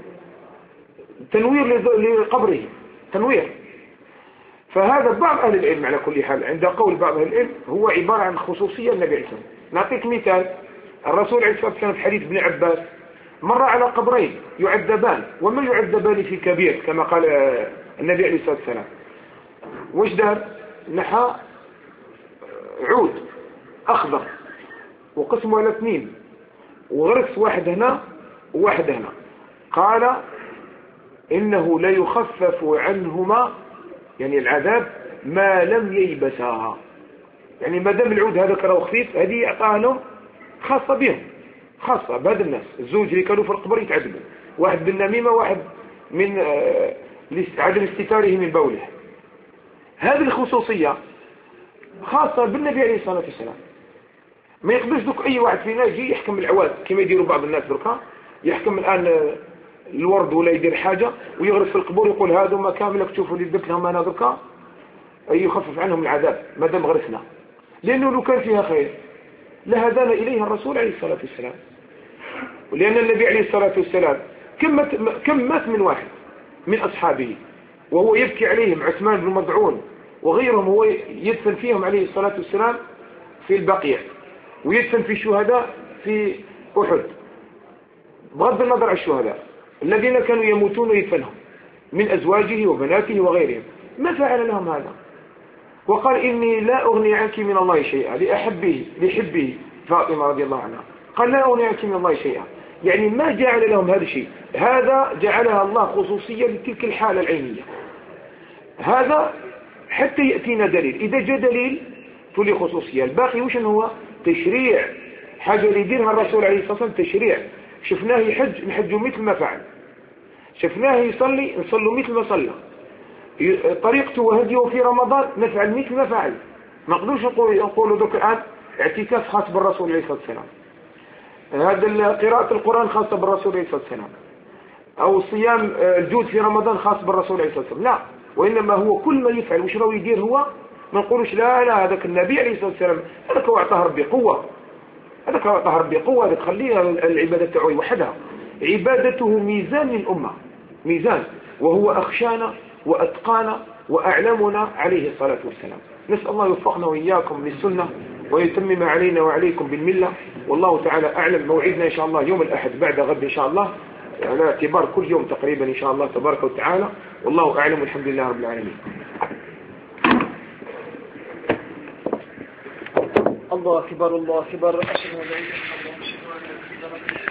S1: تنوير لقبره، تنوير. فهذا بعض أهل العلم على كل حال عند قول بعض أهل العلم هو عبارة عن خصوصية النبي عليه الصلاة والسلام. نعطيك مثال. الرسول عليه الصلاة والسلام في حديث ابن عباس مر على قبرين يعذبان وما يعذبان في كبير كما قال النبي عليه الصلاة والسلام. وش دار؟ نحى عود أخضر وقسمه على اثنين وغرس واحد هنا وواحد هنا. قال إنه لا يخفف عنهما يعني العذاب ما لم ييبسا. يعني ما دام العود هذا كانوا خفيف هذه أعطاها لهم خاصة بهم، خاصة بهذا الناس الزوج اللي كانوا في القبر يتعذبوا، واحد بالنميمة واحد من عدم استتاره من بوله. هذه الخصوصية خاصة بالنبي عليه الصلاة والسلام. ما يقدرش دوك أي واحد فينا يجي يحكم العواد كما يديروا بعض الناس دركا، يحكم الآن الورد ولا يدير حاجة ويغرس في القبور يقول هذا ما كاملك تشوفوا اللي درت لهم أنا دركا أي يخفف عنهم العذاب ما دام غرسنا، لأنه لو كان فيها خير لهدانا إليها الرسول عليه الصلاة والسلام. ولأن النبي عليه الصلاة والسلام كم كم مات من واحد من أصحابه وهو يبكي عليهم، عثمان بن مضعون وغيرهم هو يدفن فيهم عليه الصلاة والسلام في البقيع، ويدفن في الشهداء في أحد، بغض النظر عن الشهداء الذين كانوا يموتون ويدفنهم من أزواجه وبناته وغيرهم. ما فعل لهم هذا؟ وقال إني لا أغني عنك من الله شيئا لأحبه لحبه فاطمة رضي الله عنها. قال لا أغني عنك من الله شيئا، يعني ما جعل لهم هذا الشيء، هذا جعلها الله خصوصية لتلك الحالة العينية. هذا حتى يأتينا دليل، إذا جاء دليل تولي خصوصية. الباقي وش هو؟ تشريع، حاجة اللي يديرها الرسول عليه الصلاة والسلام تشريع. شفناه يحج نحجه مثل ما فعل، شفناه يصلي نصلوا مثل ما صلى، طريقته وهديه في رمضان نفعل مثل ما فعل. ما نقدرش نقولوا ذوك الآن اعتكاف خاص بالرسول عليه الصلاة والسلام، هذا قراءة القرآن خاصة بالرسول عليه الصلاة والسلام، أو صيام الجود في رمضان خاص بالرسول عليه الصلاة والسلام، لا، وإنما هو كل ما يفعل وش راهو يدير هو، ما نقولوش لا لا هذاك النبي عليه الصلاة والسلام هذاك هو أعطاه ربي قوة، هذاك هو أعطاه ربي قوة، هذاك خليها العبادة تاعو وحدها. عبادته ميزان للأمة، ميزان، وهو أخشانا وأتقانا وأعلمنا عليه الصلاة والسلام. نسأل الله يوفقنا وإياكم للسنة ويتمم علينا وعليكم بالملة، والله تعالى أعلم. موعدنا إن شاء الله يوم الأحد بعد غد إن شاء الله، على اعتبار كل يوم تقريبا إن شاء الله تبارك وتعالى، والله أعلم والحمد لله رب العالمين.
S2: الله أكبر الله أكبر.